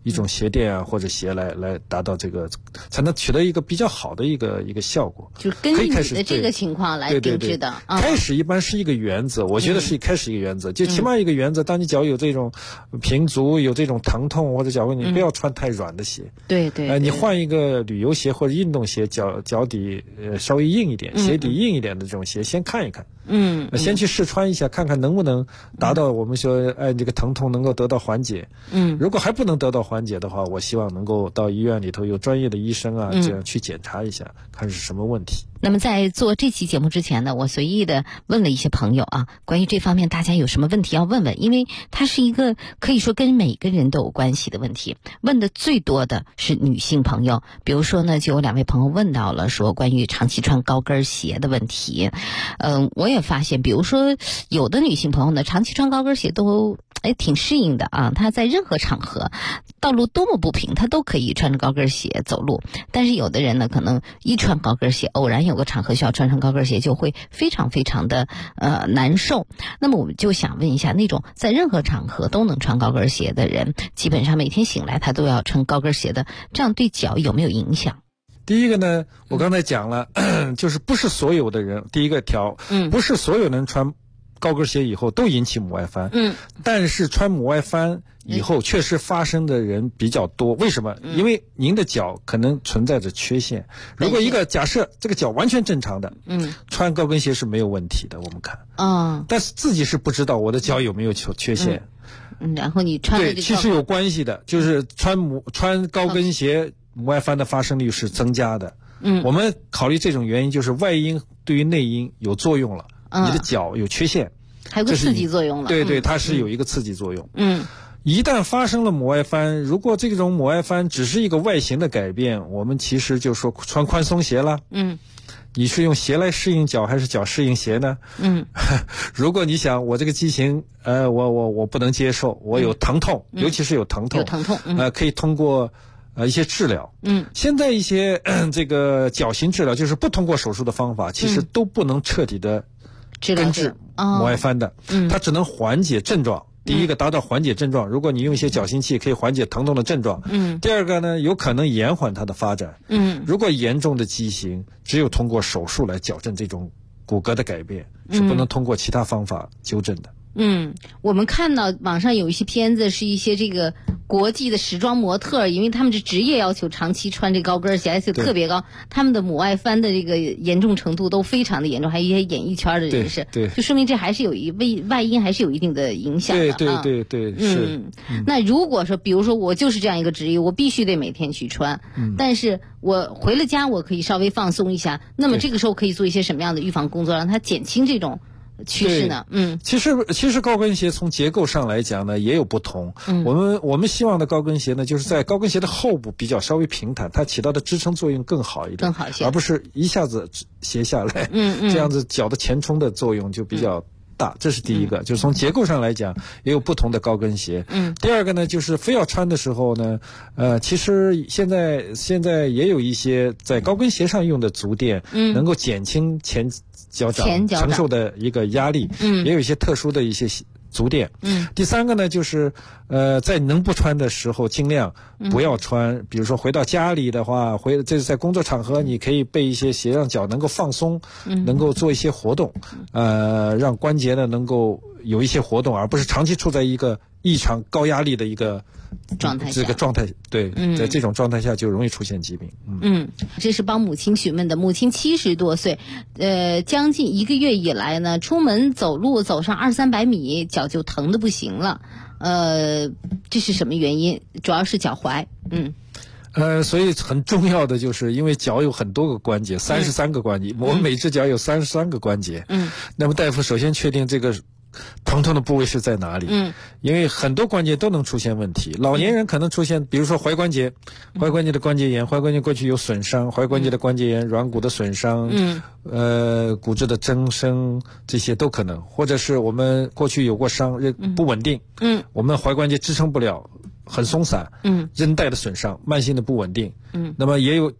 一种鞋垫啊或者鞋来达到这个，才能取得一个比较好的一个效果。 就根据你的这个情况来定制的。 开始一般是一个原则，我觉得是开始一个原则，就起码一个原则，当你脚有这种平足有这种疼痛或者脚你不要穿太软的鞋。 对， 你换一个旅游鞋或者运动鞋，脚底稍微硬一点，鞋底硬一点的这种鞋先看一看。先去试穿一下，看看能不能达到我们说这个疼痛能够得到缓解。如果还不能得到缓解的话，我希望能够到医院里头有专业的医生啊，这样去检查一下，看是什么问题。 那么在做这期节目之前呢，我随意的问了一些朋友啊，关于这方面大家有什么问题要问问，因为它是一个可以说跟每个人都有关系的问题。问的最多的是女性朋友，比如说呢，就有2位朋友问到了说关于长期穿高跟鞋的问题。我也发现，比如说有的女性朋友呢，长期穿高跟鞋都挺适应的啊，她在任何场合，道路多么不平，她都可以穿着高跟鞋走路。但是有的人呢，可能一穿高跟鞋，偶然有个场合需要穿上高跟鞋，就会非常非常的难受。那么我们就想问一下，那种在任何场合都能穿高跟鞋的人，基本上每天醒来他都要穿高跟鞋的，这样对脚有没有影响？ 第一个呢，我刚才讲了，就是不是所有的人，第一个条，不是所有人穿高跟鞋以后都引起母外翻，但是穿母外翻以后确实发生的人比较多。为什么？因为您的脚可能存在着缺陷。如果一个假设这个脚完全正常的，穿高跟鞋是没有问题的，我们看，但是自己是不知道我的脚有没有缺陷。 然后你穿对，其实有关系的，就是穿高跟鞋，母外翻的发生率是增加的。我们考虑这种原因，就是外因对于内因有作用了。你的脚有缺陷， 还有个刺激作用了。 对，它是有一个刺激作用。一旦发生了母外翻，如果这种母外翻只是一个外形的改变，我们其实就说穿宽松鞋了。你是用鞋来适应脚，还是脚适应鞋呢？如果你想我这个畸形，我不能接受，我有疼痛，尤其是有疼痛，可以通过一些治疗。现在一些这个脚型治疗，就是不通过手术的方法，其实都不能彻底的根治母外翻的，它只能缓解症状。第一个达到缓解症状，如果你用一些矫形器可以缓解疼痛的症状。第二个呢，有可能延缓它的发展。如果严重的畸形，只有通过手术来矫正这种骨骼的改变，是不能通过其他方法纠正的。 我们看到网上有一些片子，是一些这个国际的时装模特，因为他们是职业要求长期穿这高跟鞋，而且特别高，他们的母外翻的这个严重程度都非常的严重，还有一些演艺圈的人士， 对， 就说明这还是有外因还是有一定的影响的。 对，是。 那如果说，比如说我就是这样一个职业，我必须得每天去穿，但是我回了家我可以稍微放松一下，那么这个时候可以做一些什么样的预防工作，让它减轻这种趋势呢？ 其实高跟鞋从结构上来讲呢也有不同。我们希望的高跟鞋呢，就是在高跟鞋的后部比较稍微平坦，它起到的支撑作用更好一点，而不是一下子斜下来。这样子脚的前冲的作用就比较大。这是第一个，就是从结构上来讲也有不同的高跟鞋。第二个呢，就是非要穿的时候呢，其实现在也有一些在高跟鞋上用的足垫，能够减轻前脚掌承受的一个压力。也有一些特殊的一些足垫。第三个呢，就是在能不穿的时候尽量不要穿。比如说回到家里的话，这是在工作场合，你可以备一些鞋，让脚能够放松，能够做一些活动，让关节呢能够有一些活动，而不是长期处在一个异常高压力的一个状态。这个状态，对，在这种状态下就容易出现疾病。 这是帮母亲询问的，母亲70多岁，将近1个月以来呢，出门走路走上200-300米，脚就疼得不行了。这是什么原因？主要是脚踝。 所以很重要的就是因为脚有很多个关节，33个关节，我们每只脚有33个关节。那么大夫首先确定这个疼痛的部位是在哪里？因为很多关节都能出现问题。老年人可能出现，比如说踝关节的关节炎，踝关节过去有损伤，踝关节的关节炎，软骨的损伤，骨质的增生，这些都可能，或者是我们过去有过伤，不稳定，我们踝关节支撑不了，很松散，韧带的损伤，慢性的不稳定，那么也有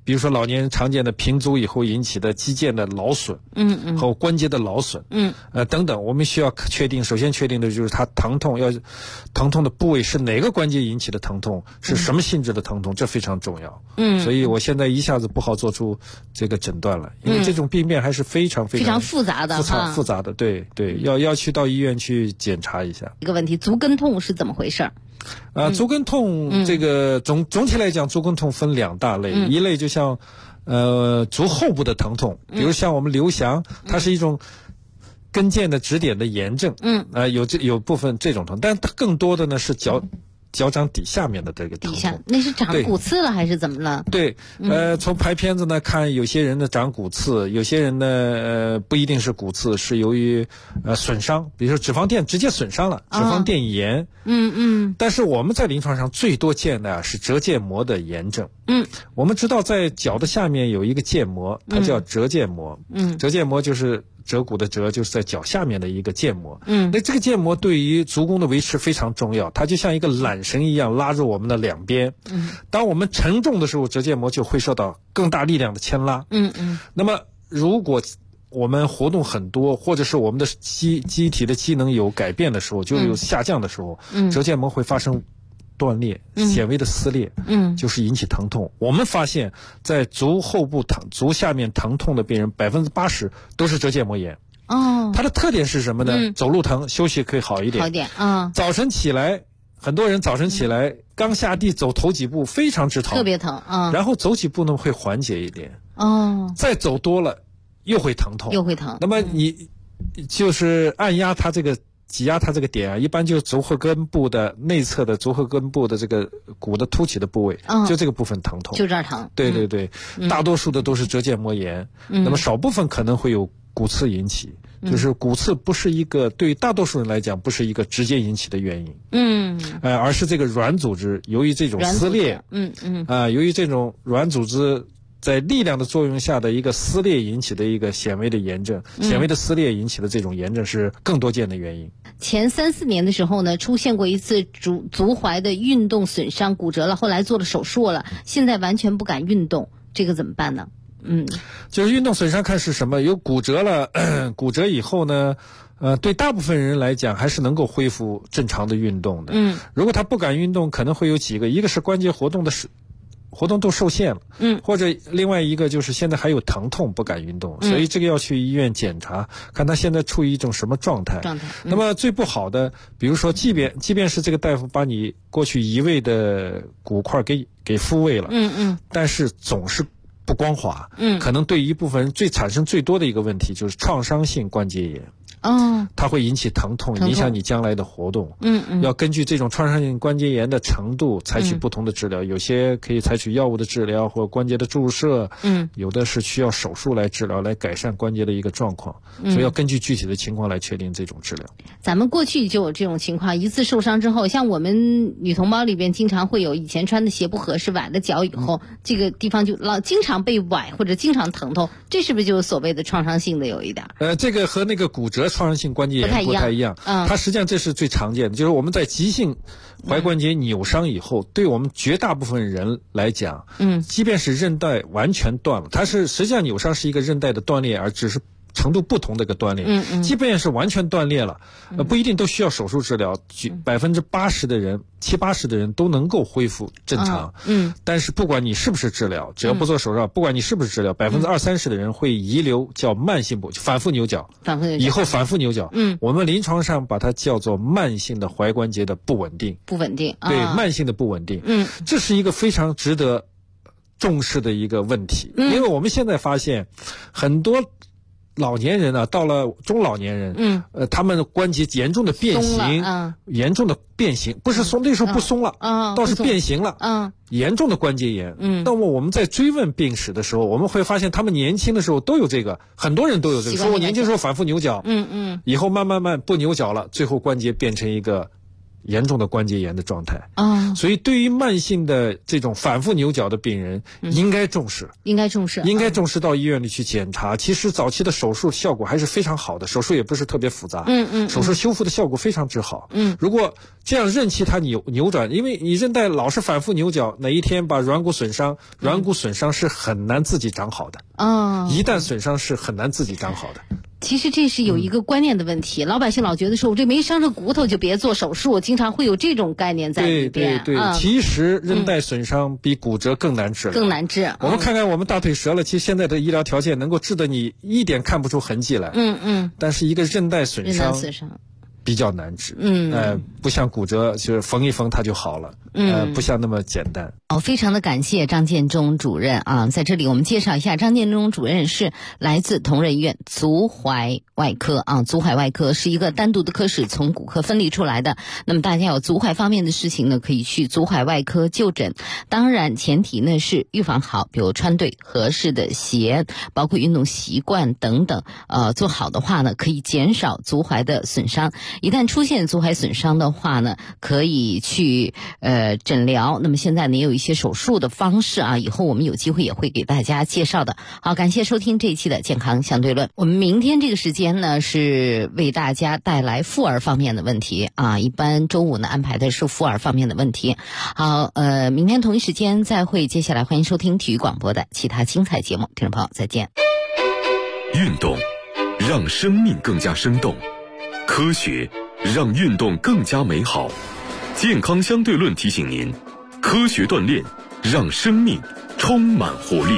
比如说老年人常见的平足以后引起的肌腱的劳损，和关节的劳损，等等，我们需要确定，首先确定的就是它疼痛的部位是哪个关节引起的疼痛，是什么性质的疼痛，这非常重要。所以我现在一下子不好做出这个诊断了，因为这种病变还是非常复杂的， 复杂的，对，要去到医院去检查一下。 一个问题，足跟痛是怎么回事？ 足跟痛这个总体来讲，足跟痛分2大类，一类就像足后部的疼痛，比如像我们刘翔，它是一种跟腱的指点的炎症，有部分这种疼，但它更多的呢是脚掌底下面的这个疼痛。底下那是长骨刺了还是怎么了？ 对，从拍片子呢看，有些人的长骨刺，有些人呢不一定是骨刺，是由于损伤，比如说脂肪垫直接损伤了，脂肪垫炎。但是我们在临床上最多见的是折腱膜的炎症。我们知道在脚的下面有一个腱膜，它叫折腱膜。折腱膜就是折骨的折，就是在脚下面的一个腱膜。那这个腱膜对于足弓的维持非常重要，它就像一个缆绳一样拉住我们的两边。当我们承重的时候，折腱膜就会受到更大力量的牵拉。那么如果我们活动很多，或者是我们的机体的机能有改变的时候，就有下降的时候，折腱膜会发生断裂，显微的撕裂，就是引起疼痛。我们发现在足后部足下面疼痛的病人80%都是折腱膜炎。它的特点是什么呢？走路疼，休息可以好一点。早晨起来，很多人早晨起来刚下地走头几步非常之疼， 特别疼。 然后走几步呢会缓解一点。再走多了又会疼痛。那么你就是按压它这个挤压它这个点啊，一般就是足后跟部的内侧的足后跟部的这个骨的凸起的部位，就这个部分疼痛， 就这儿疼。 对，大多数的都是折腱膜炎，那么少部分可能会有骨刺引起，就是骨刺不是一个对于大多数人来讲不是一个直接引起的原因，而是这个软组织由于这种撕裂，由于这种软组织在力量的作用下的一个撕裂引起的一个显微的炎症，显微的撕裂引起的这种炎症是更多见的原因。 前3-4年的时候呢，出现过一次足踝的运动损伤骨折了，后来做了手术了，现在完全不敢运动，这个怎么办呢？ 就是运动损伤看是什么，有骨折了，骨折以后呢，对大部分人来讲还是能够恢复正常的运动的。如果他不敢运动，可能会有几个，一个是关节活动都受限了，或者另外一个就是现在还有疼痛不敢运动，所以这个要去医院检查，看他现在处于一种什么状态。那么最不好的，比如说即便是这个大夫把你过去移位的骨块给复位了，但是总是不光滑，可能对一部分人产生最多的一个问题就是创伤性关节炎。它会引起疼痛，影响你将来的活动。要根据这种创伤性关节炎的程度采取不同的治疗，有些可以采取药物的治疗或关节的注射，有的是需要手术来治疗，来改善关节的一个状况。所以要根据具体的情况来确定这种治疗。 咱们过去就有这种情况，一次受伤之后，像我们女同胞里边经常会有以前穿的鞋不合适，崴了脚以后，这个地方就经常被崴或者经常疼痛，这是不是就是所谓的创伤性的有一点？ 这个和那个骨折创伤性关节炎不太一样。它实际上这是最常见的，就是我们在急性踝关节扭伤以后，对我们绝大部分人来讲，即便是韧带完全断了，它是实际上扭伤是一个韧带的断裂，而只是程度不同的一个断裂。即便是完全断裂了，不一定都需要手术治疗，80%的人70-80%的人都能够恢复正常。但是不管你是不是治疗，只要不做手术，不管你是不是治疗，20-30%的人会遗留叫慢性反复扭脚，以后反复扭脚。我们临床上把它叫做慢性的踝关节的不稳定。对，慢性的不稳定。这是一个非常值得重视的一个问题，因为我们现在发现很多老年人啊，到了中老年人，他们的关节严重的变形，不是松，那时候不松了，倒是变形了，严重的关节炎。那么我们在追问病史的时候，我们会发现他们年轻的时候都有这个，很多人都有这个，说我年轻时候反复扭脚，以后慢慢不扭脚了，最后关节变成一个严重的关节炎的状态啊。所以对于慢性的这种反复扭脚的病人，应该重视，应该重视到医院里去检查。其实早期的手术效果还是非常好的，手术也不是特别复杂，手术修复的效果非常之好。如果这样任其它扭转，因为你韧带老是反复扭脚，哪一天把软骨损伤是很难自己长好的一旦损伤是很难自己长好的。 其实这是有一个观念的问题，老百姓老觉得说我这没伤着骨头就别做手术，经常会有这种概念在里边。 对，其实韧带损伤比骨折更难治。我们看看我们大腿折了，其实现在的医疗条件能够治得你一点看不出痕迹来。但是一个韧带损伤比较难治，不像骨折，就是缝一缝它就好了，不像那么简单。 非常的感谢张建中主任啊，在这里我们介绍一下，张建中主任是来自同仁医院足踝外科啊，足踝外科是一个单独的科室，从骨科分离出来的。那么大家有足踝方面的事情呢，可以去足踝外科就诊。当然前提呢是预防好，比如穿对合适的鞋，包括运动习惯等等，做好的话呢，可以减少足踝的损伤。一旦出现足踝损伤的话呢，可以去诊疗。那么现在呢也有一些手术的方式啊，以后我们有机会也会给大家介绍的。好，感谢收听这一期的健康相对论。我们明天这个时间呢是为大家带来妇儿方面的问题啊，一般周五呢安排的是妇儿方面的问题。好，明天同一时间再会。接下来欢迎收听体育广播的其他精彩节目，听众朋友再见。 运动让生命更加生动，科学让运动更加美好。健康相对论提醒您，科学锻炼让生命充满活力。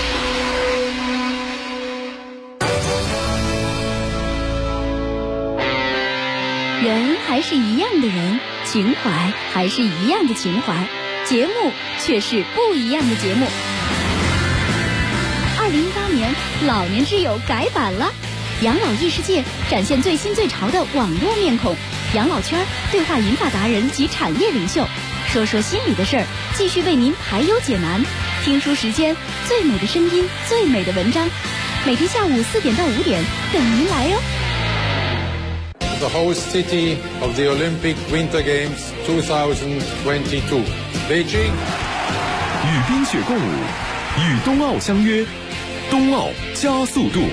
人还是一样的人，情怀还是一样的情怀，节目却是不一样的节目。2018年老年之友改版了，养老异世界展现最新最潮的网络面孔，养老圈对话银发达人及产业领袖，说说心里的事儿，继续为您排忧解难。听书时间，最美的声音，最美的文章，每天下午4点到5点等您来哦。 The host city of the Olympic Winter Games 2022, Beijing。 与冰雪共舞，与冬奥相约，冬奥加速度。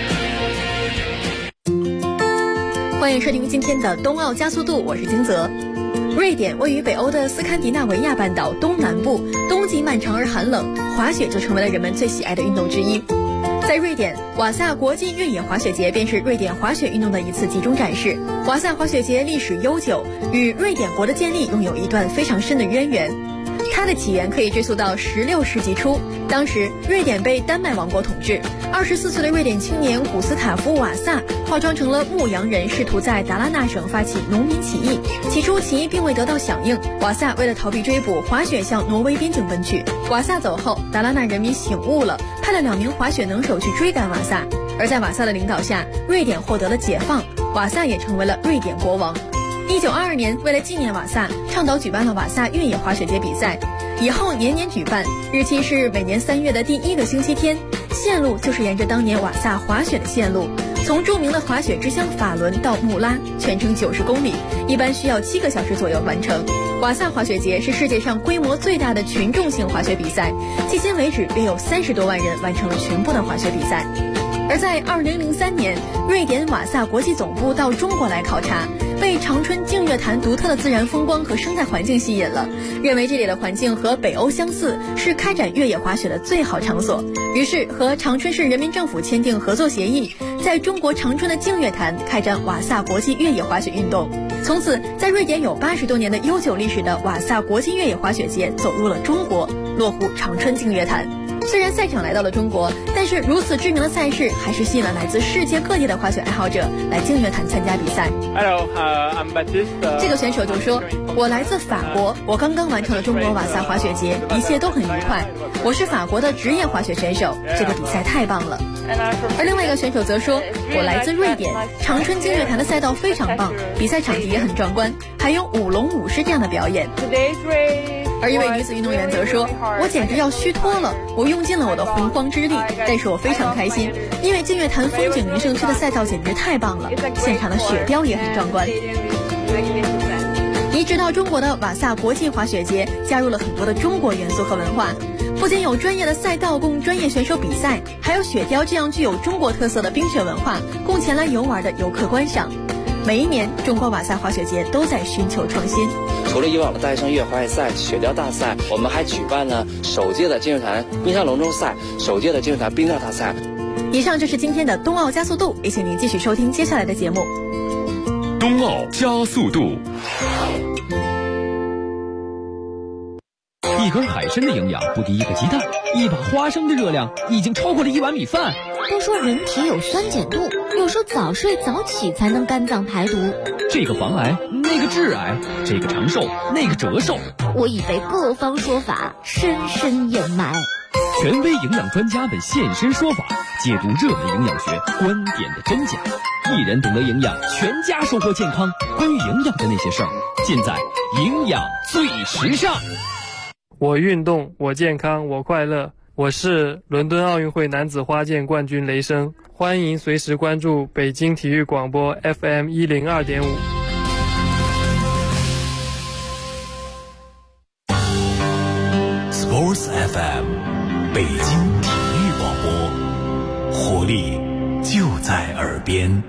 欢迎收听今天的冬奥加速度，我是金泽。瑞典位于北欧的斯堪的纳维亚半岛东南部，冬季漫长而寒冷，滑雪就成为了人们最喜爱的运动之一。在瑞典，瓦萨国际越野滑雪节便是瑞典滑雪运动的一次集中展示。瓦萨滑雪节历史悠久，与瑞典国的建立拥有一段非常深的渊源。它的起源可以追溯到16世纪初，当时瑞典被丹麦王国统治。24岁的瑞典青年古斯塔夫·瓦萨化妆成了牧羊人，试图在达拉纳省发起农民起义。起初起义并未得到响应，瓦萨为了逃避追捕，滑雪向挪威边境奔去。瓦萨走后，达拉纳人民醒悟了，派了2名滑雪能手去追赶瓦萨。而在瓦萨的领导下，瑞典获得了解放，瓦萨也成为了瑞典国王。1922年，为了纪念瓦萨，倡导举办了瓦萨越野滑雪节比赛，以后年年举办，日期是每年3月的第1个星期天，线路就是沿着当年瓦萨滑雪的线路，从著名的滑雪之乡法伦到穆拉，全程90公里，一般需要7个小时左右完成。瓦萨滑雪节是世界上规模最大的群众性滑雪比赛，迄今为止约有30多万人完成了全部的滑雪比赛。而在2003年，瑞典瓦萨国际总部到中国来考察，被长春净月潭独特的自然风光和生态环境吸引了，认为这里的环境和北欧相似，是开展越野滑雪的最好场所。于是和长春市人民政府签订合作协议，在中国长春的净月潭开展瓦萨国际越野滑雪运动。从此，在瑞典有80多年的悠久历史的瓦萨国际越野滑雪节走入了中国，落户长春净月潭。虽然赛场来到了中国，但是如此知名的赛事还是吸引了来自世界各地的滑雪爱好者来净月潭参加比赛。 Hello, I'm Baptiste. 这个选手就说：“我来自法国，我刚刚完成了中国瓦萨滑雪节，一切都很愉快。我是法国的职业滑雪选手，这个比赛太棒了。”而另外一个选手则说：“我来自瑞典，长春净月潭的赛道非常棒，比赛场地也很壮观，还有舞龙舞狮这样的表演。”而一位女子运动员则说：“我简直要虚脱了，我用尽了我的洪荒之力，但是我非常开心，因为净月潭风景名胜区的赛道简直太棒了，现场的雪雕也很壮观。” 移植到中国的瓦萨国际滑雪节加入了很多的中国元素和文化，不仅有专业的赛道供专业选手比赛，还有雪雕这样具有中国特色的冰雪文化供前来游玩的游客观赏。每一年，中国瓦萨滑雪节都在寻求创新。 除了以往的大学生越野滑雪赛、雪雕大赛，我们还举办了首届的金水潭冰上龙舟赛、首届的金水潭冰钓大赛。 以上就是今天的冬奥加速度，也请您继续收听接下来的节目。 冬奥加速度。 一根海参的营养不敌一个鸡蛋，一把花生的热量已经超过了一碗米饭。 都说人体有酸碱度，有时候早睡早起才能肝脏排毒。 这个防癌，那个致癌，这个长寿，那个折寿。 我已被各方说法深深掩埋。 权威营养专家们现身说法，解读热门营养学观点的真假。一人懂得营养，全家收获健康。关于营养的那些事儿，尽在营养最时尚。 我运动，我健康，我快乐。我是伦敦奥运会男子花剑冠军雷声，欢迎随时关注北京体育广播 FM 102.5。 Sports FM， 北京体育广播，活力就在耳边。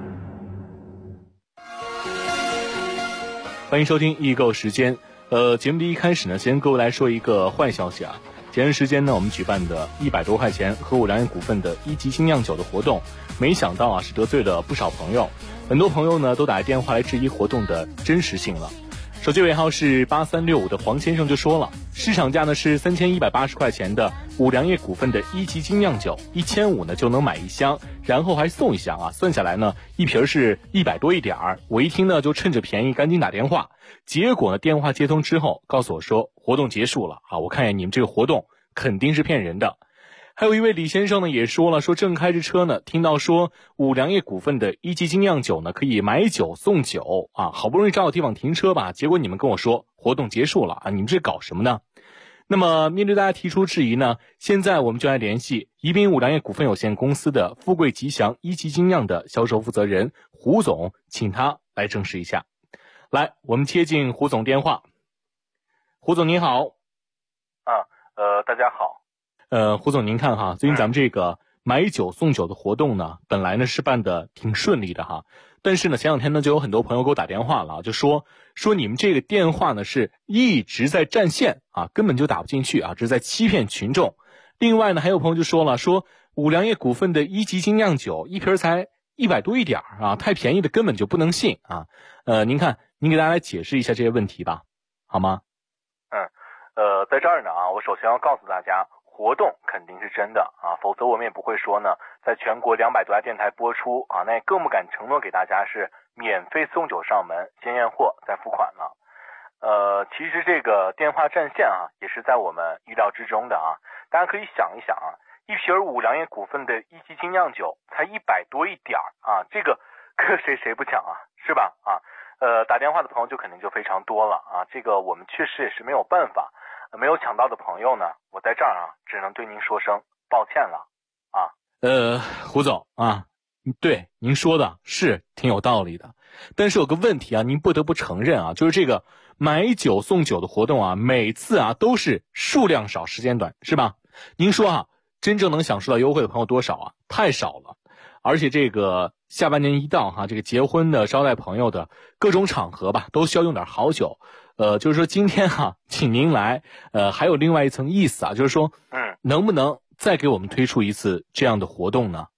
欢迎收听易购时间。节目的一开始呢，先各位来说一个坏消息啊。前段时间呢，我们举办的100多块钱和5粮液股份的一级精酿酒的活动，没想到啊是得罪了不少朋友，很多朋友呢都打电话来质疑活动的真实性了。手机尾号是8365的黄先生就说了，市场价呢是3180块钱的5粮液股份的一级精酿酒，1500呢就能买一箱，然后还送一箱啊，算下来呢一瓶是100多一点儿。我一听呢就趁着便宜赶紧打电话，结果呢电话接通之后告诉我说活动结束了啊，我看见你们这个活动肯定是骗人的。还有一位李先生呢也说了，说正开着车呢，听到说5粮液股份的一级精酿酒呢可以买酒送酒啊，好不容易找到地方停车吧，结果你们跟我说活动结束了啊，你们这搞什么呢？那么面对大家提出质疑呢，现在我们就来联系宜宾5粮液股份有限公司的富贵吉祥一级精酿的销售负责人胡总，请他来证实一下。来，我们接进胡总电话。胡总您好。 大家好。 胡总您看哈，最近咱们这个买酒送酒的活动呢，本来呢是办的挺顺利的哈，但是呢前两天呢就有很多朋友给我打电话了，就说你们这个电话呢是一直在占线啊，根本就打不进去啊，这是在欺骗群众。另外呢还有朋友就说了，说5粮液股份的一级精酿酒一瓶才100多一点啊，太便宜的根本就不能信啊。您看您给大家来解释一下这些问题吧，好吗？ 在这儿呢啊，我首先要告诉大家，活动肯定是真的啊，否则我们也不会说呢，在全国200多家电台播出啊，那也更不敢承诺给大家是免费送酒上门，先验货再付款了。其实这个电话占线啊，也是在我们预料之中的啊。大家可以想一想啊，一瓶5粮液股份的一级精酿酒才100多一点啊，这个谁不抢啊，是吧？啊，打电话的朋友就肯定就非常多了啊，这个我们确实也是没有办法。没有抢到的朋友呢，我在这儿啊，只能对您说声抱歉了啊。 胡总啊，对您说的是挺有道理的，但是有个问题啊，您不得不承认啊，就是这个买酒送酒的活动啊，每次啊都是数量少时间短，是吧？您说啊，真正能享受到优惠的朋友多少啊？太少了。而且这个下半年一到哈，这个结婚的、招待朋友的各种场合吧，都需要用点好酒。就是说今天哈，请您来，还有另外一层意思啊，就是说，能不能再给我们推出一次这样的活动呢？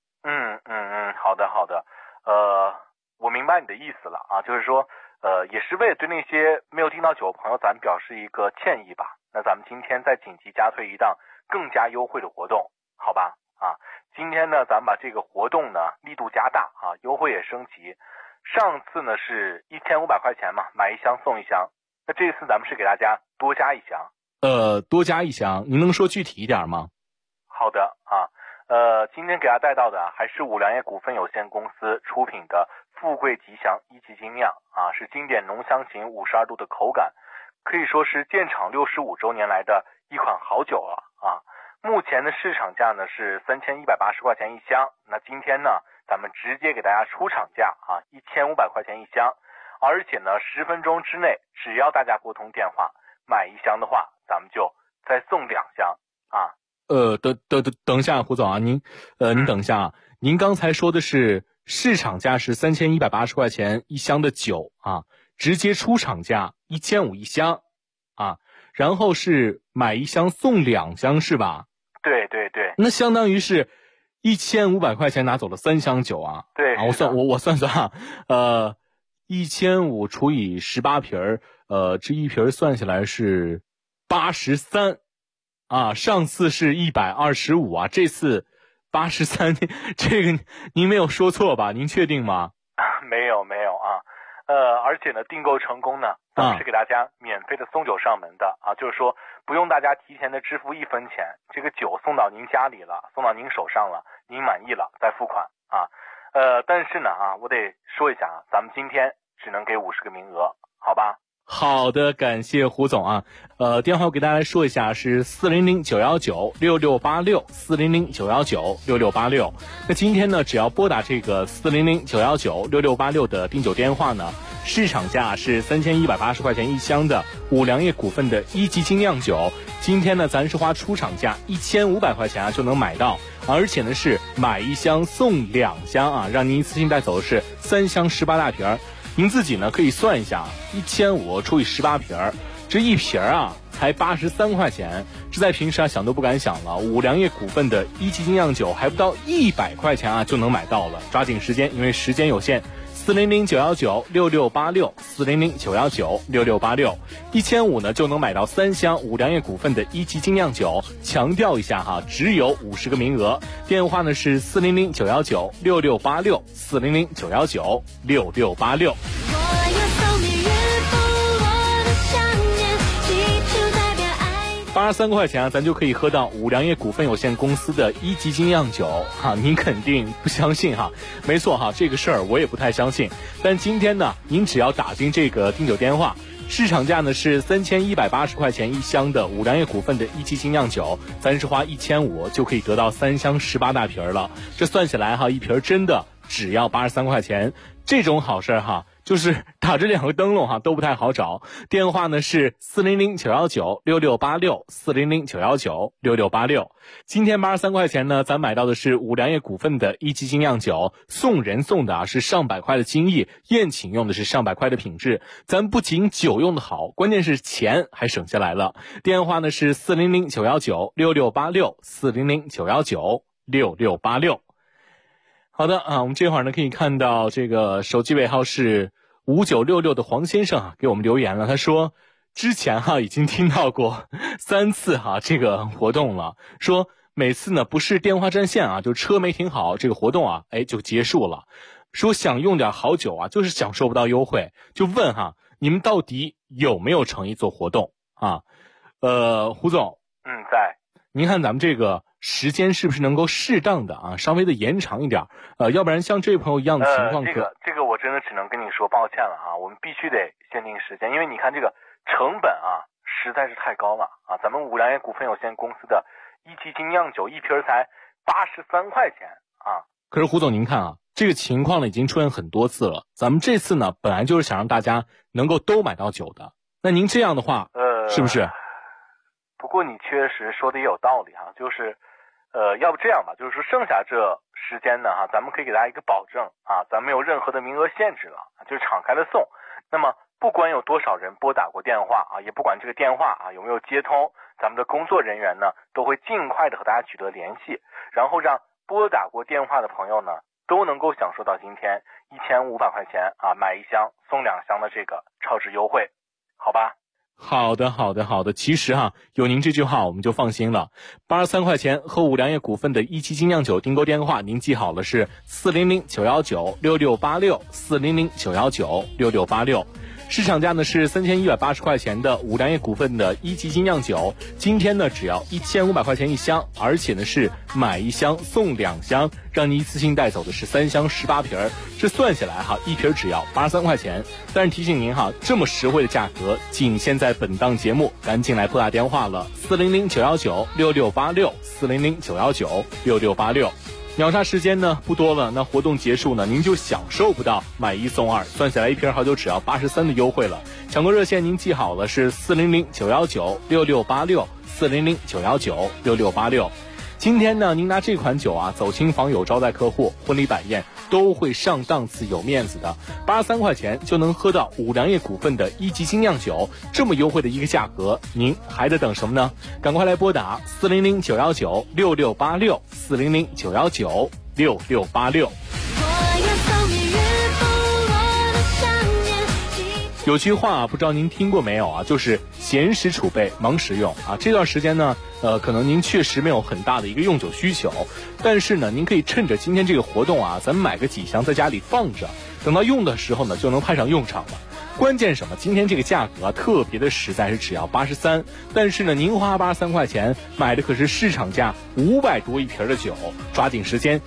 好的，我明白你的意思了啊，就是说，也是为了对那些没有订到酒的朋友，咱们表示一个歉意吧。那咱们今天再紧急加推一档更加优惠的活动，好吧？啊，今天呢，咱们把这个活动呢力度加大啊，优惠也升级。上次呢是1500块钱嘛，买一箱送一箱。那这次咱们是给大家多加一箱。 多加一箱，您能说具体一点吗？ 好的啊，今天给大家带到的还是5粮液股份有限公司出品的富贵吉祥一级精酿啊，是经典浓香型52度的口感，可以说是建厂65周年来的一款好酒了啊。目前的市场价呢是3180块钱一箱，那今天呢咱们直接给大家出厂价啊，1500块钱一箱， 而且呢10分钟之内，只要大家拨通电话买1箱的话，咱们就再送2箱啊。 等一下，胡总啊，您等一下啊，您刚才说的是市场价是3180块钱1箱的酒啊，直接出厂价15001箱啊，然后是买1箱送2箱是吧？ 对， 那相当于是1500块钱拿走了3箱酒啊。 对啊，我算啊，1500除以18瓶这一瓶算下来是83啊，上次是125啊，这次83，这个您没有说错吧？您确定吗？ 没有啊，而且呢，订购成功呢，咱们是给大家免费的送酒上门的啊，就是说不用大家提前的支付1分钱，这个酒送到您家里了，送到您手上了，您满意了再付款啊。但是呢啊，我得说一下啊，咱们今天只能给50个名额，好吧？ 好的，感谢胡总啊。电话我给大家来说一下，是400-919-6686，400-919-6686。那今天呢，只要拨打这个400-919-6686的订酒电话呢，市场价是3180块钱1箱的五粮液股份的1级精酿酒，今天呢，咱是花出厂价1500块钱啊就能买到，而且呢是买1箱送2箱啊，让您一次性带走的是3箱18大瓶。您自己呢可以算一下，1500除以18瓶，这一瓶啊才83块钱，这在平时啊想都不敢想了。五粮液股份的1级精酿酒还不到100块钱啊就能买到了，抓紧时间，因为时间有限。400-919-6686，400-919-6686，1500呢就能买到3箱五粮液股份的1级精酿酒。强调一下哈，只有50个名额。电话呢是400-919-6686，400-919-6686。83块钱啊，咱就可以喝到五粮液股份有限公司的1级精酿酒哈，您肯定不相信哈？没错哈，这个事儿我也不太相信。但今天呢，您只要打进这个订酒电话，市场价呢是3180块钱1箱的五粮液股份的1级精酿酒，咱是花1500就可以得到3箱18大瓶了。这算起来哈，一瓶真的只要83块钱，这种好事哈。就是打这2个灯笼哈都不太好找，电话呢是400-919-6686，400-919-6686。今天83块钱呢，咱买到的是五粮液股份的1级精酿酒，送人送的是上百块的精益，宴请用的是上百块的品质，咱不仅酒用的好，关键是钱还省下来了。电话呢是400-919-6686，400-919-6686。好的啊，我们这会儿呢可以看到这个手机尾号是5966的黄先生啊给我们留言了，他说之前已经听到过3次这个活动了，说每次呢不是电话占线啊，就车没停好，这个活动就结束了，说想用点好酒啊，就是享受不到优惠，就问你们到底有没有诚意做活动啊？胡总， 在。 您看咱们这个时间是不是能够适当的稍微的延长一点？要不然像这位朋友一样的情况， 这个我真的只能跟你说抱歉了我们必须得限定时间，因为你看这个成本实在是太高了咱们五粮液股份有限公司的1级精酿酒一瓶才83块钱可是胡总您看这个情况呢已经出现很多次了，咱们这次呢本来就是想让大家能够都买到酒的，那您这样的话是不是？ 不过你确实说的也有道理就是要不这样吧，就是说剩下这时间呢咱们可以给大家一个保证咱没有任何的名额限制了，就是敞开的送。那么不管有多少人拨打过电话也不管这个电话有没有接通，咱们的工作人员呢都会尽快的和大家取得联系，然后让拨打过电话的朋友呢都能够享受到今天1500块钱买1箱送2箱的这个超值优惠，好吧？ 好的，其实有您这句话我们就放心了。83块钱和五粮液股份的1级精酿酒订购电话您记好了，是400-919-6686，400-919-6686。市场价呢是3180块钱的五粮液股份的1级精酿酒，今天呢只要1500块钱1箱，而且呢是买1箱送2箱，让你一次性带走的是3箱18瓶，这算下来一瓶只要83块钱。但是提醒您这么实惠的价格仅限在本档节目，赶紧来拨打电话了，400-919-6686，400-919-6686。 秒杀时间呢不多了，那活动结束呢，您就享受不到买1送2，算下来一瓶好酒只要83的优惠了。抢购热线您记好了，是400-919-6686，400-919-6686。今天呢，您拿这款酒啊走亲访友、招待客户、婚礼摆宴都会上档次、有面子的。83块钱就能喝到五粮液股份的1级精酿酒，这么优惠的一个价格，您还得等什么呢？赶快来拨打400-919-6686，400-919-6686。有句话不知道您听过没有啊，就是闲时储备，忙时用啊。这段时间呢，可能您确实没有很大的一个用酒需求，但是呢，您可以趁着今天这个活动啊，咱们买个几箱在家里放着，等到用的时候呢，就能派上用场了。关键什么？今天这个价格啊，特别的实在，是只要83，但是呢，您花83块钱买的可是市场价500多一瓶的酒，抓紧时间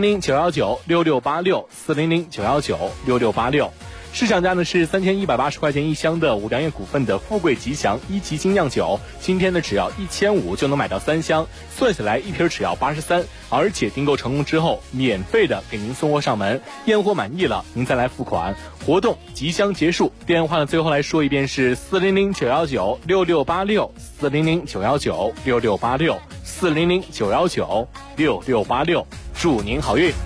，400-919-6686，400-919-6686。市场价呢是3180块钱一箱的五粮液股份的富贵吉祥1级精酿酒，今天呢只要1500就能买到3箱，算下来一瓶只要83，而且订购成功之后免费的给您送货上门，验货满意了您再来付款，活动即将结束。电话呢最后来说一遍是400-919-6686，400-919-6686，400-919-6686，祝您好运。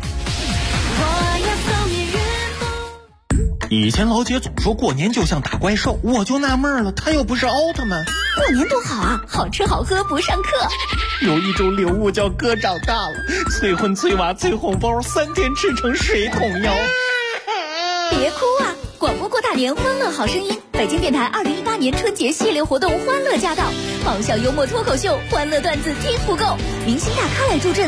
以前老姐总说过年就像打怪兽，我就纳闷了，她又不是奥特曼。 过年多好啊，好吃好喝不上课。 有一种礼物叫哥长大了，催婚催娃催红包，3天吃成水桶腰。 别哭啊，广播过大年，欢乐好声音。北京电台2018年春节系列活动欢乐驾到，爆笑幽默脱口秀，欢乐段子听不够，明星大咖来助阵，